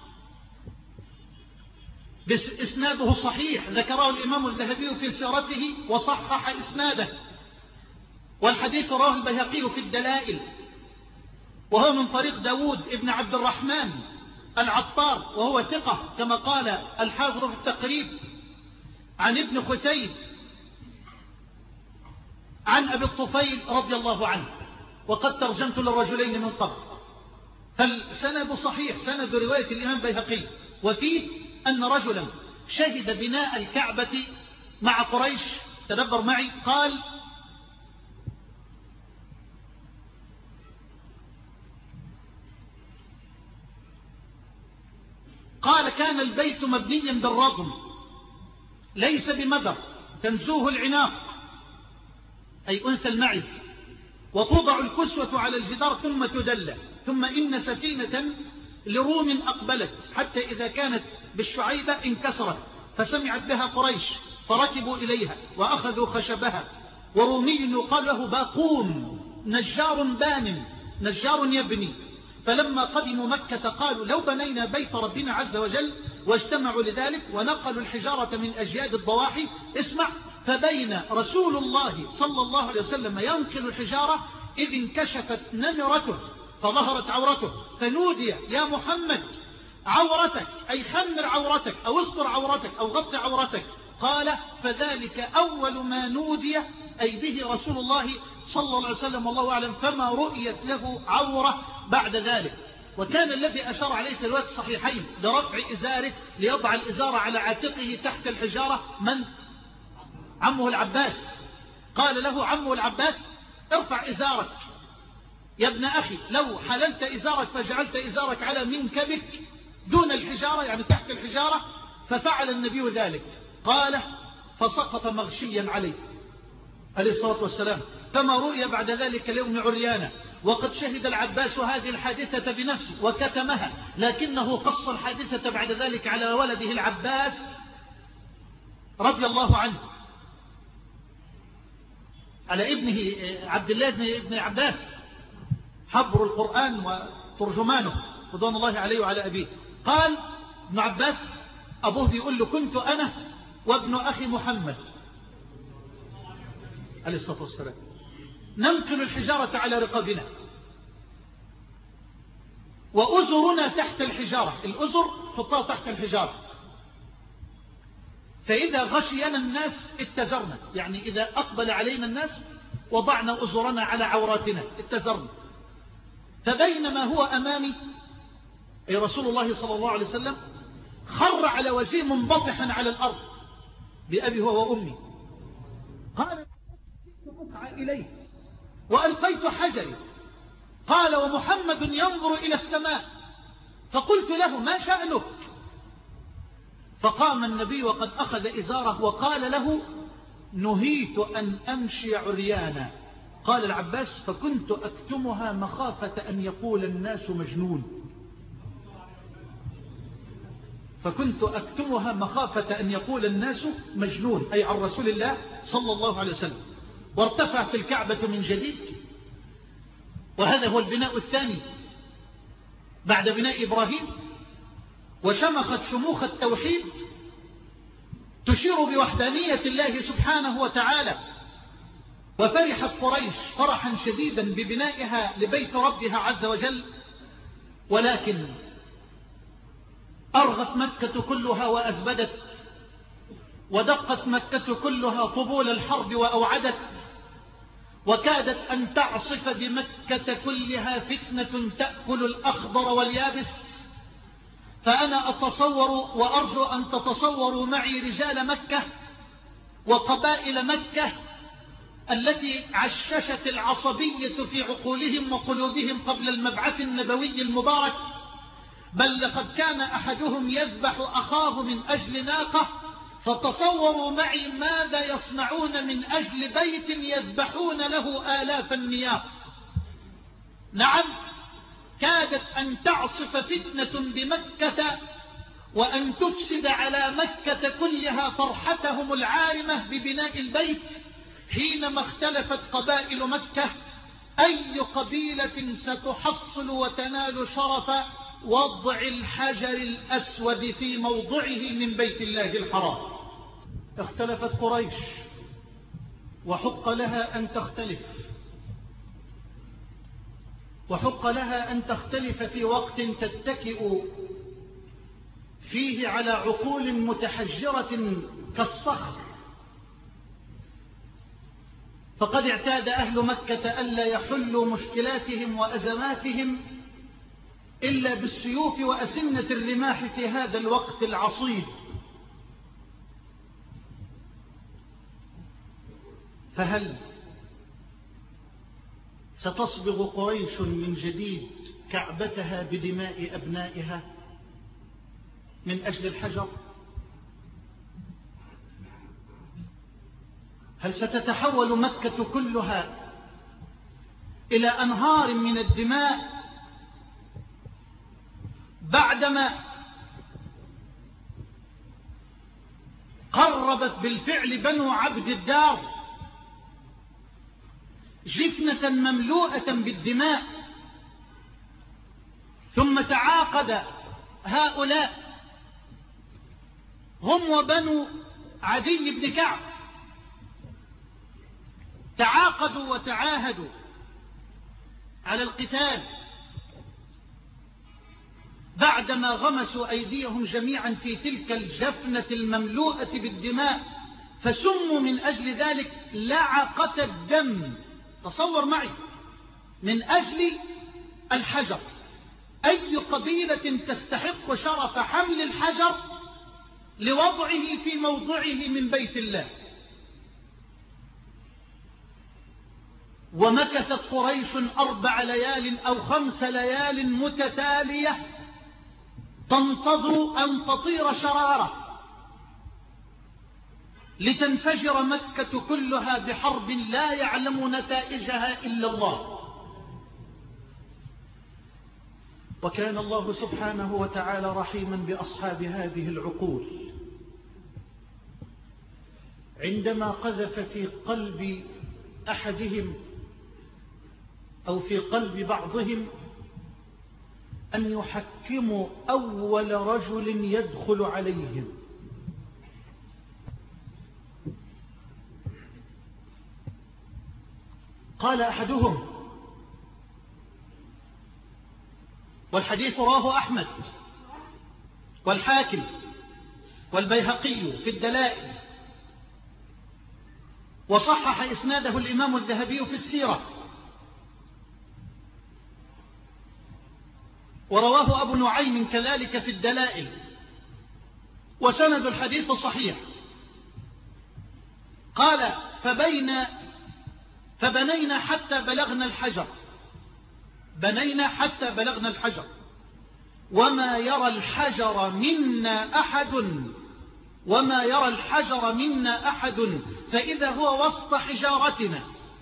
بس إسناده صحيح ذكره الإمام الذهبي في سيرته وصحح إسناده، والحديث رواه البيهقي في الدلائل، وهو من طريق داود ابن عبد الرحمن العطار، وهو ثقة كما قال الحافظ في التقريب، عن ابن خثيم عن أبي الطفيل رضي الله عنه. وقد ترجمت للرجلين من قبل، فالسند صحيح، سند رواية الإمام بيهقي، وفيه أن رجلا شهد بناء الكعبة مع قريش، تدبر معي، قال قال كان البيت مبنيا بالرضم ليس بمدر تنزوه العناق أي أنثى المعز، وتوضع الكسوة على الجدار ثم تدلى، ثم إن سفينة لروم أقبلت حتى إذا كانت بالشعيبة انكسرت فسمعت بها قريش فركبوا إليها وأخذوا خشبها، ورومي يقال له باقوم نجار بان نجار يبني، فلما قدموا مكة قالوا لو بنينا بيت ربنا عز وجل، واجتمعوا لذلك ونقلوا الحجارة من أجياد الضواحي. اسمع، فبين رسول الله صلى الله عليه وسلم ينقل الحجارة إذ انكشفت نمرته فظهرت عورته، فنودي يا محمد عورتك أي خمر عورتك أو استر عورتك أو غط عورتك. قال فذلك أول ما نودي أي به رسول الله صلى الله عليه وسلم والله أعلم، فما رؤيت له عورة بعد ذلك. وكان الذي أشار عليه في الوقت الصحيحين لرفع إزاره ليضع الإزار على عاتقه تحت الحجارة من؟ عمه العباس. قال له عمه العباس ارفع إزارك يا ابن أخي، لو حللت إزارك فجعلت إزارك على منكبك دون الحجارة يعني تحت الحجارة، ففعل النبي ذلك. قال فسقط مغشيا عليه عليه الصلاة والسلام، فما رؤي بعد ذلك اليوم عريانا. وقد شهد العباس هذه الحادثة بنفسه وكتمها، لكنه قص الحادثة بعد ذلك على ولده العباس رضي الله عنه، على ابنه عبد الله بن عباس حبر القرآن وترجمانه رضوان الله عليه وعلى أبيه. قال ابن عباس أبوه بيقول له كنت أنا وابن أخي محمد عليه الصلاة والسلام ننقل الحجارة على رقابنا وأزرنا تحت الحجارة، الأزر حطها تحت الحجارة، فإذا غشينا الناس اتزرنا، يعني إذا أقبل علينا الناس وضعنا أزرنا على عوراتنا اتزرنا. فبينما هو أمامي أي رسول الله صلى الله عليه وسلم خر على وجهه منبطحا على الأرض بأبي هو وأمي. قال أقع إليه وألقيت حجري. قال ومحمد ينظر إلى السماء، فقلت له ما شأنك؟ فقام النبي وقد أخذ إزاره وقال له نهيت أن أمشي عريانا. قال العباس فكنت أكتمها مخافة أن يقول الناس مجنون، فكنت أكتمها مخافة أن يقول الناس مجنون أي عن رسول الله صلى الله عليه وسلم. وارتفعت الكعبة من جديد، وهذا هو البناء الثاني بعد بناء إبراهيم. وشمخت شموخ التوحيد تشير بوحدانية الله سبحانه وتعالى. وفرحت قريش فرحا شديدا ببنائها لبيت ربها عز وجل، ولكن أرغت مكة كلها وأزبدت، ودقت مكة كلها طبول الحرب وأوعدت، وكادت أن تعصف بمكة كلها فتنة تأكل الأخضر واليابس. فأنا أتصور وأرجو أن تتصوروا معي رجال مكة وقبائل مكة التي عششت العصبية في عقولهم وقلوبهم قبل المبعث النبوي المبارك، بل لقد كان أحدهم يذبح أخاه من أجل ناقة، فتصوروا معي ماذا يصنعون من أجل بيت يذبحون له آلاف النياق. نعم، كادت أن تعصف فتنة بمكة وأن تفسد على مكة كلها فرحتهم العارمة ببناء البيت، حينما اختلفت قبائل مكة أي قبيلة ستحصل وتنال شرف وضع الحجر الأسود في موضعه من بيت الله الحرام. اختلفت قريش وحق لها أن تختلف، وحق لها أن تختلف في وقت تتكئ فيه على عقول متحجرة كالصخر. فقد اعتاد أهل مكة ألا يحلوا مشكلاتهم وأزماتهم إلا بالسيوف وأسنة الرماح في هذا الوقت العصيب. فهل ستصبغ قريش من جديد كعبتها بدماء أبنائها من أجل الحجر؟ هل ستتحول مكة كلها إلى أنهار من الدماء بعدما قربت بالفعل بنو عبد الدار جفنة مملوءة بالدماء، ثم تعاقد هؤلاء هم وبنو عدي بن كعب، تعاقدوا وتعاهدوا على القتال بعدما غمسوا أيديهم جميعا في تلك الجفنة المملوءة بالدماء، فسموا من أجل ذلك لعقة الدم. تصور معي، من أجل الحجر. أي قبيلة تستحق شرف حمل الحجر لوضعه في موضعه من بيت الله؟ ومكثت قريش أربع ليال أو خمس ليال متتالية تنتظر أن تطير شرارة لتنفجر مكة كلها بحرب لا يعلم نتائجها إلا الله. وكان الله سبحانه وتعالى رحيما بأصحاب هذه العقول، عندما قذف في قلب أحدهم أو في قلب بعضهم أن يحكموا أول رجل يدخل عليهم. قال أحدهم، والحديث رواه أحمد والحاكم والبيهقي في الدلائل، وصحح إسناده الإمام الذهبي في السيرة، ورواه أبو نعيم كذلك في الدلائل، وسند الحديث صحيح. قال فبين فبنينا حتى بلغنا الحجر، بنينا حتى بلغنا الحجر، وما يرى الحجر منا أحد وما يرى الحجر منا أحد فإذا هو وسط حجارتنا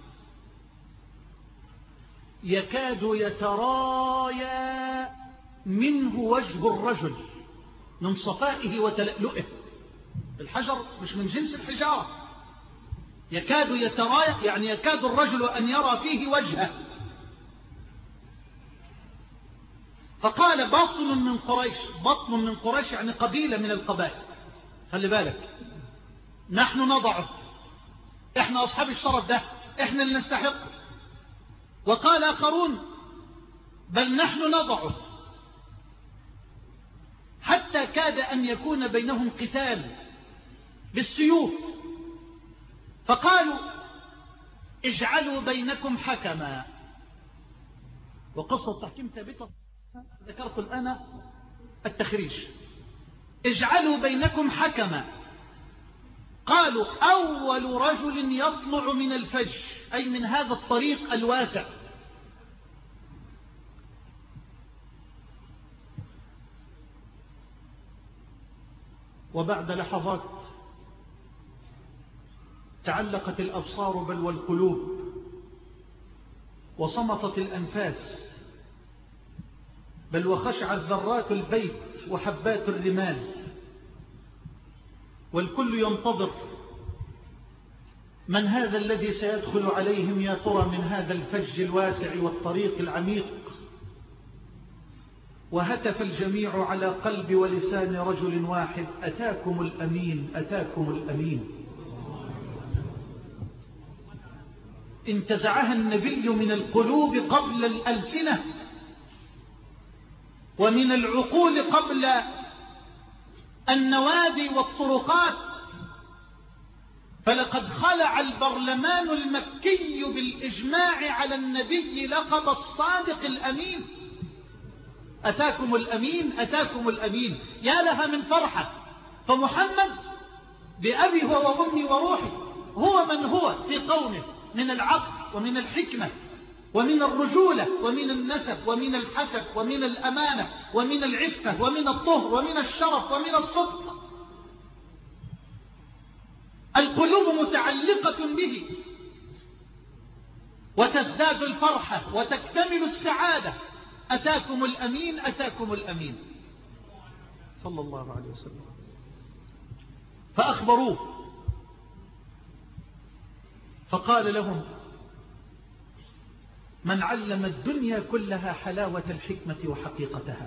يكاد يترايا منه وجه الرجل من صفائه وتلألؤه. الحجر مش من جنس الحجارة، يكاد يترايا يعني يكاد الرجل أن يرى فيه وجهه. فقال بطن من قريش، بطن من قريش يعني قبيلة من القبائل، خلي بالك، نحن نضعه، احنا أصحاب الشرف ده، احنا اللي نستحق. وقال آخرون بل نحن نضعه، حتى كاد أن يكون بينهم قتال بالسيوف. فقالوا اجعلوا بينكم حكما. وقصة التحكيم ثابتة، ذكرت الآن التخريج. اجعلوا بينكم حكما. قالوا أول رجل يطلع من الفج، أي من هذا الطريق الواسع. وبعد لحظات تعلقت الأبصار بل والقلوب، وصمتت الأنفاس، بل وخشعت ذرات البيت وحبات الرمال، والكل ينتظر من هذا الذي سيدخل عليهم يا ترى من هذا الفج الواسع والطريق العميق. وهتف الجميع على قلب ولسان رجل واحد: أتاكم الأمين، أتاكم الأمين. انتزعها النبي من القلوب قبل الألسنة، ومن العقول قبل النوادي والطرقات. فلقد خلع البرلمان المكي بالإجماع على النبي لقب الصادق الأمين. أتاكم الأمين، أتاكم الأمين. يا لها من فرحة. فمحمد بأبي هو وأمي وروحي هو من هو في قومه من العقل ومن الحكمة ومن الرجولة ومن النسب ومن الحسب ومن الأمانة ومن العفة ومن الطهر ومن الشرف ومن الصدق. القلوب متعلقة به، وتزداد الفرحة وتكتمل السعادة. أتاكم الأمين، أتاكم الأمين صلى الله عليه وسلم. فأخبروه فقال لهم: من علم الدنيا كلها حلاوة الحكمة وحقيقتها.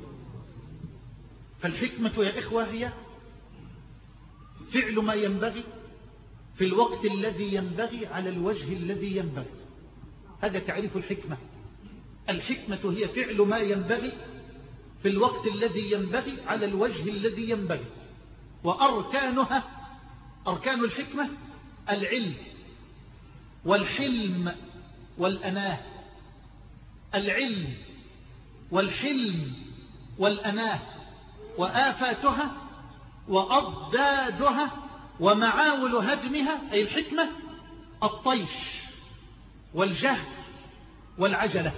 فالحكمة يا إخوة هي فعل ما ينبغي في الوقت الذي ينبغي على الوجه الذي ينبغي. هذا تعريف الحكمة. الحكمة هي فعل ما ينبغي في الوقت الذي ينبغي على الوجه الذي ينبغي. وأركانها، أركان الحكمة: العلم والحلم والأناه. العلم والحلم والأناه. وآفاتها وأضدادها ومعاول هدمها أي الحكمة: الطيش والجهل والعجلة.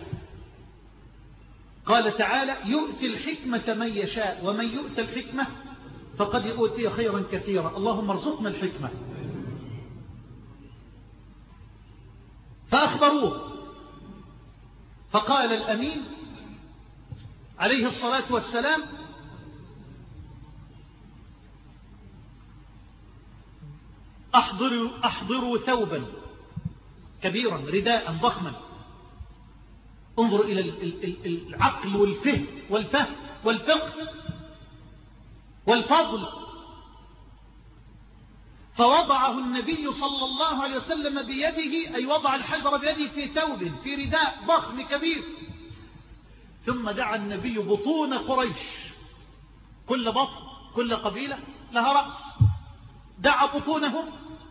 قال تعالى: يؤتي الحكمة من يشاء ومن يؤتى الحكمة فقد أوتي خيرا كثيرا. اللهم ارزقنا الحكمة. فأخبروه فقال الأمين عليه الصلاة والسلام: أحضروا, أحضروا ثوبا كبيرا رداء ضخما. انظروا إلى العقل والفهم والفهم والفقه والفضل. فوضعه النبي صلى الله عليه وسلم بيده، أي وضع الحجر بيده في ثوب في رداء ضخم كبير. ثم دعا النبي بطون قريش، كل بطن كل قبيلة لها رأس، دعا بطونهم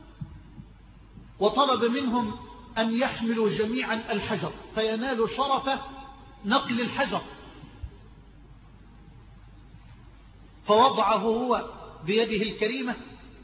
وطلب منهم أن يحملوا جميعا الحجر فينالوا شرف نقل الحجر. فوضعه هو بيده الكريمة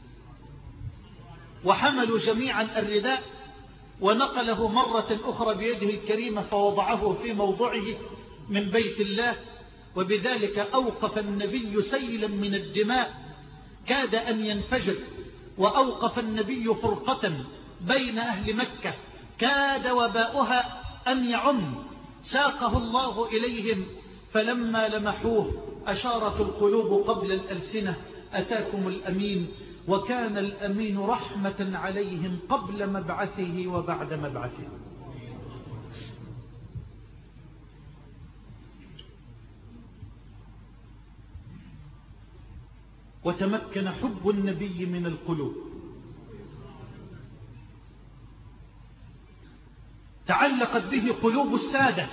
وحملوا جميعا الرداء، ونقله مرة أخرى بيده الكريمة فوضعه في موضعه من بيت الله. وبذلك أوقف النبي سيلا من الدماء كاد أن ينفجر، وأوقف النبي فرقة بين أهل مكة كاد وباؤها أن يعم. ساقه الله إليهم فلما لمحوه أشارت القلوب قبل الألسنة: أتاكم الأمين. وكان الأمين رحمة عليهم قبل مبعثه وبعد مبعثه. وتمكن حب النبي من القلوب. تعلقت به قلوب السادة،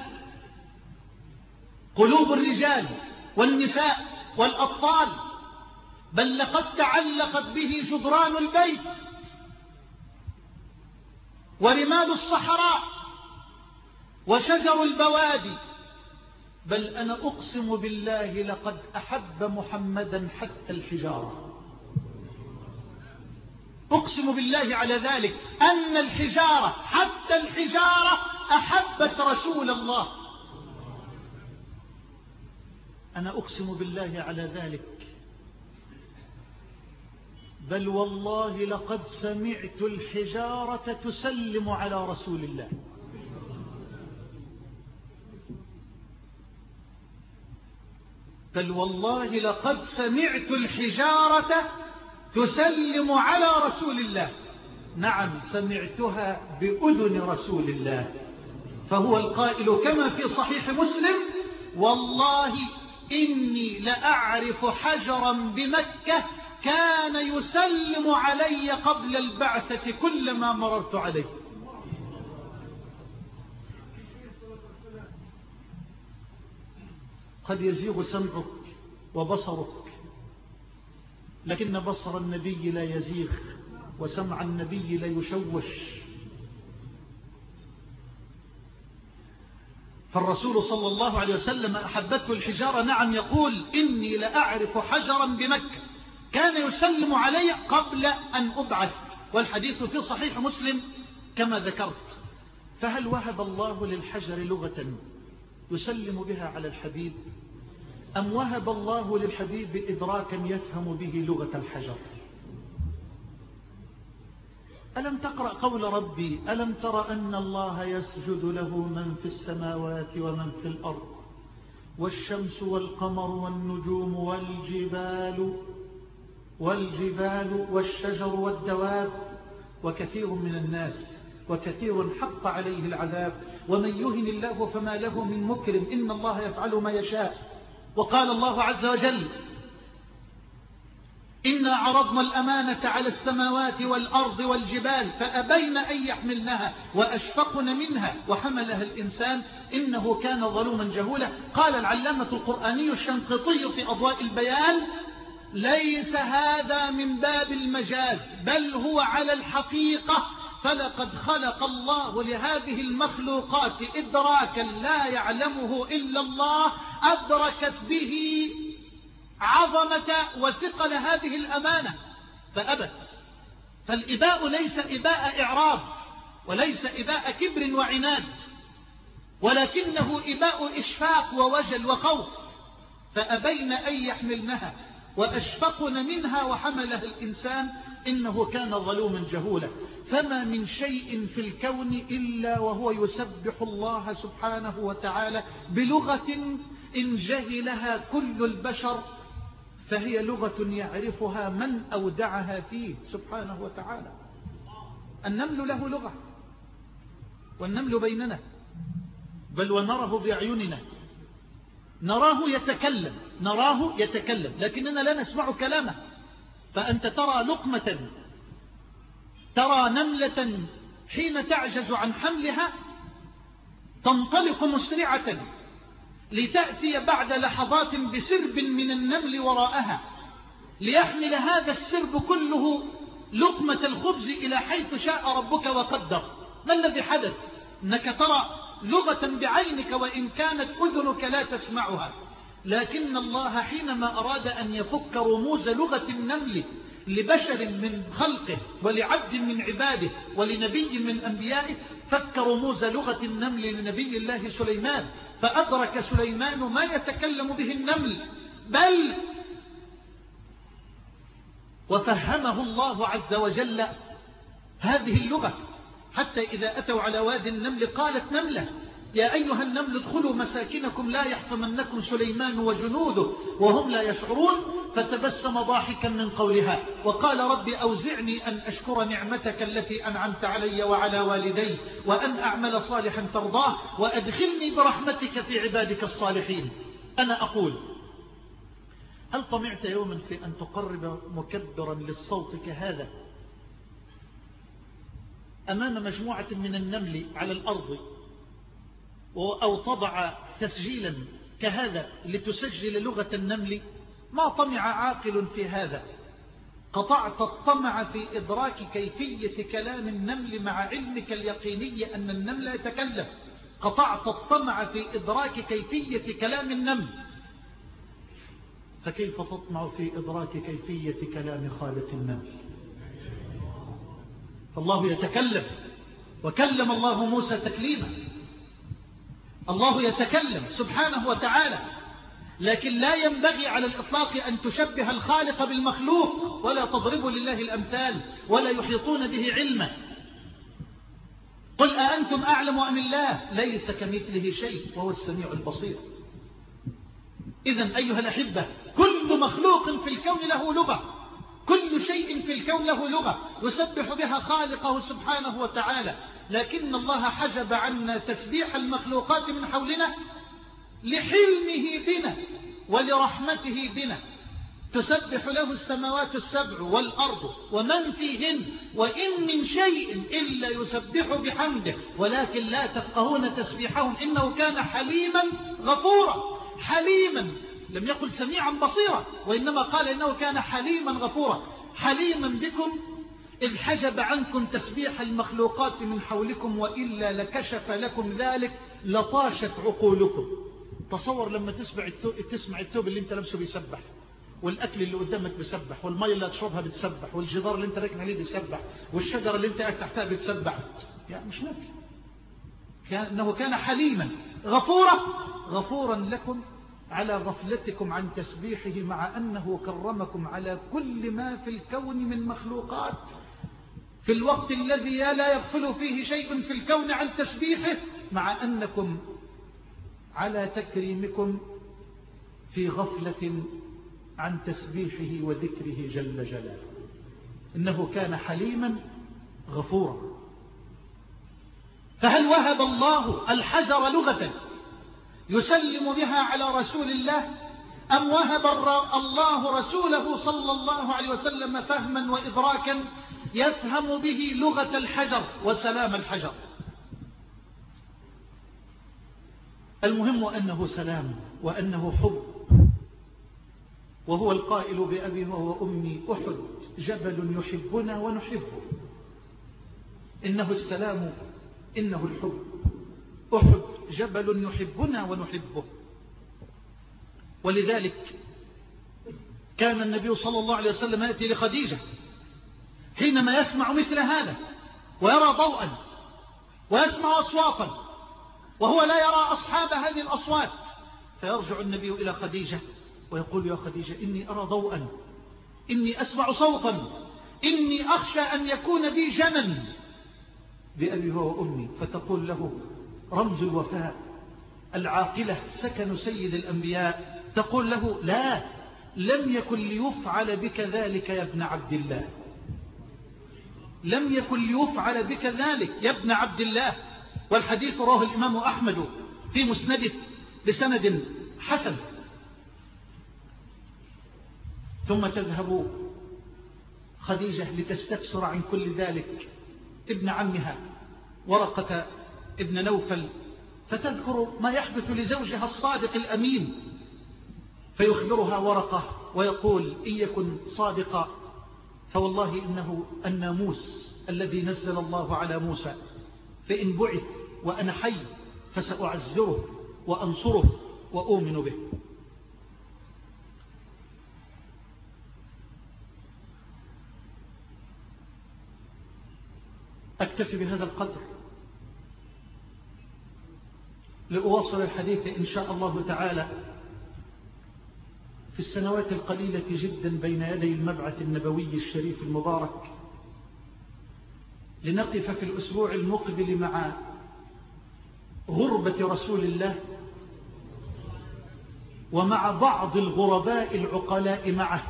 قلوب الرجال والنساء والأطفال، بل لقد تعلقت به جدران البيت ورمال الصحراء وشجر البوادي. بل أنا أقسم بالله لقد أحب محمدا حتى الحجارة. أقسم بالله على ذلك أن الحجارة حتى الحجارة أحبت رسول الله. أنا أقسم بالله على ذلك. بل والله لقد سمعت الحجارة تسلم على رسول الله. بل والله لقد سمعت الحجارة تسلم على رسول الله. نعم، سمعتها بأذن رسول الله، فهو القائل كما في صحيح مسلم: والله إني لأعرف حجرا بمكة كان يسلم علي قبل البعثة كلما مررت عليه. قد يزيغ سمعك وبصرك، لكن بصر النبي لا يزيغ وسمع النبي لا يشوش. فالرسول صلى الله عليه وسلم أحبته الحجارة. نعم، يقول: إني لأعرف حجرا بمكة كان يسلم علي قبل أن أبعث. والحديث في صحيح مسلم كما ذكرت. فهل وهب الله للحجر لغة يسلم بها على الحبيب، أم وهب الله للحبيب إدراكا يفهم به لغة الحجر؟ ألم تقرأ قول ربي: ألم تر أن الله يسجد له من في السماوات ومن في الأرض والشمس والقمر والنجوم والجبال والجبال والشجر والدواب وكثير من الناس وكثير حق عليه العذاب ومن يهن الله فما له من مكرم إن الله يفعل ما يشاء. وقال الله عز وجل: إنا عرضنا الأمانة على السماوات والأرض والجبال فأبين أن يحملنها وأشفقن منها وحملها الإنسان إنه كان ظلوما جهولا. قال العلامة القرآني الشنقيطي في أضواء البيان: ليس هذا من باب المجاز بل هو على الحقيقة، فلقد خلق الله لهذه المخلوقات إدراكا لا يعلمه إلا الله أدركت به عظمة وثقل هذه الأمانة فأبت. فالإباء ليس إباء إعراض وليس إباء كبر وعناد، ولكنه إباء إشفاق ووجل وخوف. فأبين أن يحملنها وأشفقن منها وحملها الإنسان إنه كان ظلوما جهولا. فما من شيء في الكون إلا وهو يسبح الله سبحانه وتعالى بلغة إن جهلها كل البشر فهي لغة يعرفها من أودعها فيه سبحانه وتعالى. النمل له لغة، والنمل بيننا، بل ونراه بأعيننا، نراه يتكلم نراه يتكلم لكننا لا نسمع كلامه. فأنت ترى لقمة، ترى نملة حين تعجز عن حملها تنطلق مسرعة لتأتي بعد لحظات بسرب من النمل وراءها ليحمل هذا السرب كله لقمة الخبز إلى حيث شاء ربك وقدر. ما الذي حدث؟ أنك ترى لغة بعينك وإن كانت أذنك لا تسمعها، لكن الله حينما أراد أن يفك رموز لغة النمل لبشر من خلقه ولعبد من عباده ولنبي من أنبيائه فك رموز لغة النمل لنبي الله سليمان، فأدرك سليمان ما يتكلم به النمل، بل وفهمه الله عز وجل هذه اللغة. حتى إذا أتوا على وادي النمل قالت نملة: يا أيها النمل ادخلوا مساكنكم لا يحطمنكم سليمان وجنوده وهم لا يشعرون. فتبسم ضاحكا من قولها وقال: رب أوزعني أن أشكر نعمتك التي أنعمت علي وعلى والدي وأن أعمل صالحا ترضاه وأدخلني برحمتك في عبادك الصالحين. أنا أقول هل طمعت يوما في أن تقرب مكبرا للصوت كهذا أمام مجموعة من النمل على الأرض، أو تضع تسجيلا كهذا لتسجل لغة النمل؟ ما طمع عاقل في هذا. قطعت الطمع في إدراك كيفية كلام النمل مع علمك اليقيني أن النمل يتكلم. قطعت الطمع في إدراك كيفية كلام النمل، فكيف تطمع في إدراك كيفية كلام خالق النمل؟ الله يتكلم، وكلم الله موسى تكليما. الله يتكلم سبحانه وتعالى، لكن لا ينبغي على الإطلاق أن تشبه الخالق بالمخلوق، ولا تضرب لله الأمثال، ولا يحيطون به علما. قل أأنتم أعلم أم الله؟ ليس كمثله شيء وهو السميع البصير. إذن أيها الأحبة، كل مخلوق في الكون له لغة، كل شيء في الكون له لغة يسبح بها خالقه سبحانه وتعالى، لكن الله حجب عنا تسبيح المخلوقات من حولنا لحلمه بنا ولرحمته بنا. تسبح له السماوات السبع والأرض ومن فيهن وإن من شيء إلا يسبح بحمده ولكن لا تفقهون تسبيحهم إنه كان حليما غفورا. حليما، لم يقل سميعا بصيرا، وإنما قال إنه كان حليما غفورا. حليما بكم إذ حجب عنكم تسبيح المخلوقات من حولكم، وإلا لكشف لكم ذلك لطاشت عقولكم. تصور لما تسمع التوب, تسمع التوب اللي انت لابسه بيسبح، والأكل اللي قدامك بيسبح، والمية اللي هتشربها بتسبح، والجدار اللي انت راكن عليه بيسبح، والشجرة اللي انت قاعد تحتها بتسبح. يعني مش ممكن. كان إنه كان حليما غفورا، غفورا لكم على غفلتكم عن تسبيحه، مع أنه كرمكم على كل ما في الكون من مخلوقات في الوقت الذي لا يغفل فيه شيء في الكون عن تسبيحه، مع أنكم على تكريمكم في غفلة عن تسبيحه وذكره جل جلاله. إنه كان حليما غفورا. فهل وهب الله الحجر لغة يسلم بها على رسول الله، أم وهب الله رسوله صلى الله عليه وسلم فهما وإدراكا يفهم به لغة الحجر وسلام الحجر؟ المهم أنه سلام، وأنه حب، وهو القائل بأبي وأمي أحد جبل يحبنا ونحبه. إنه السلام، إنه الحب. أحد جبل يحبنا ونحبه. ولذلك كان النبي صلى الله عليه وسلم يأتي لخديجة حينما يسمع مثل هذا ويرى ضوءا ويسمع أصواتا وهو لا يرى أصحاب هذه الأصوات، فيرجع النبي إلى خديجة ويقول: يا خديجة، إني أرى ضوءا، إني أسمع صوتا، إني أخشى أن يكون بي جنن بأبي وأمي. فتقول له: رمز الوفاء، العاقلة، سكن سيد الأنبياء. تقول له: لا، لم يكن ليفعل بك ذلك يا ابن عبد الله، لم يكن ليفعل بك ذلك يا ابن عبد الله. والحديث رواه الإمام أحمد في مسنده بسند حسن. ثم تذهب خديجة لتستفسر عن كل ذلك ابن عمها ورقة ابن نوفل، فتذكر ما يحدث لزوجها الصادق الأمين، فيخبرها ورقة ويقول: إن يكن صادقا فوالله إنه الناموس الذي نزل الله على موسى، فإن بعث وأنا حي فسأعزره وأنصره وأؤمن به. أكتفي بهذا القدر لأواصل الحديث إن شاء الله تعالى في السنوات القليلة جدا بين يدي المبعث النبوي الشريف المبارك، لنقف في الأسبوع المقبل مع غربة رسول الله ومع بعض الغرباء العقلاء معه،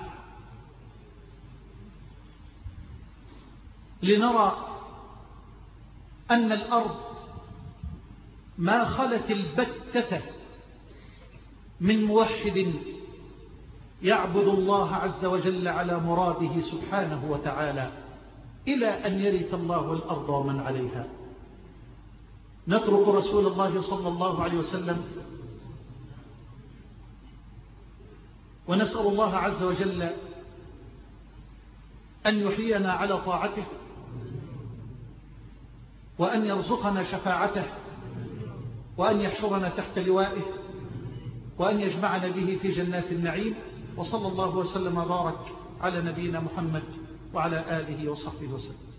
لنرى أن الأرض ما خلت البتة من موحد يعبد الله عز وجل على مراده سبحانه وتعالى إلى أن يرث الله الأرض ومن عليها. نترك رسول الله صلى الله عليه وسلم ونسأل الله عز وجل أن يحيينا على طاعته وأن يرزقنا شفاعته وأن يحشرنا تحت لوائه وأن يجمعنا به في جنات النعيم. وصلى الله وسلم وبارك على نبينا محمد وعلى آله وصحبه وسلم.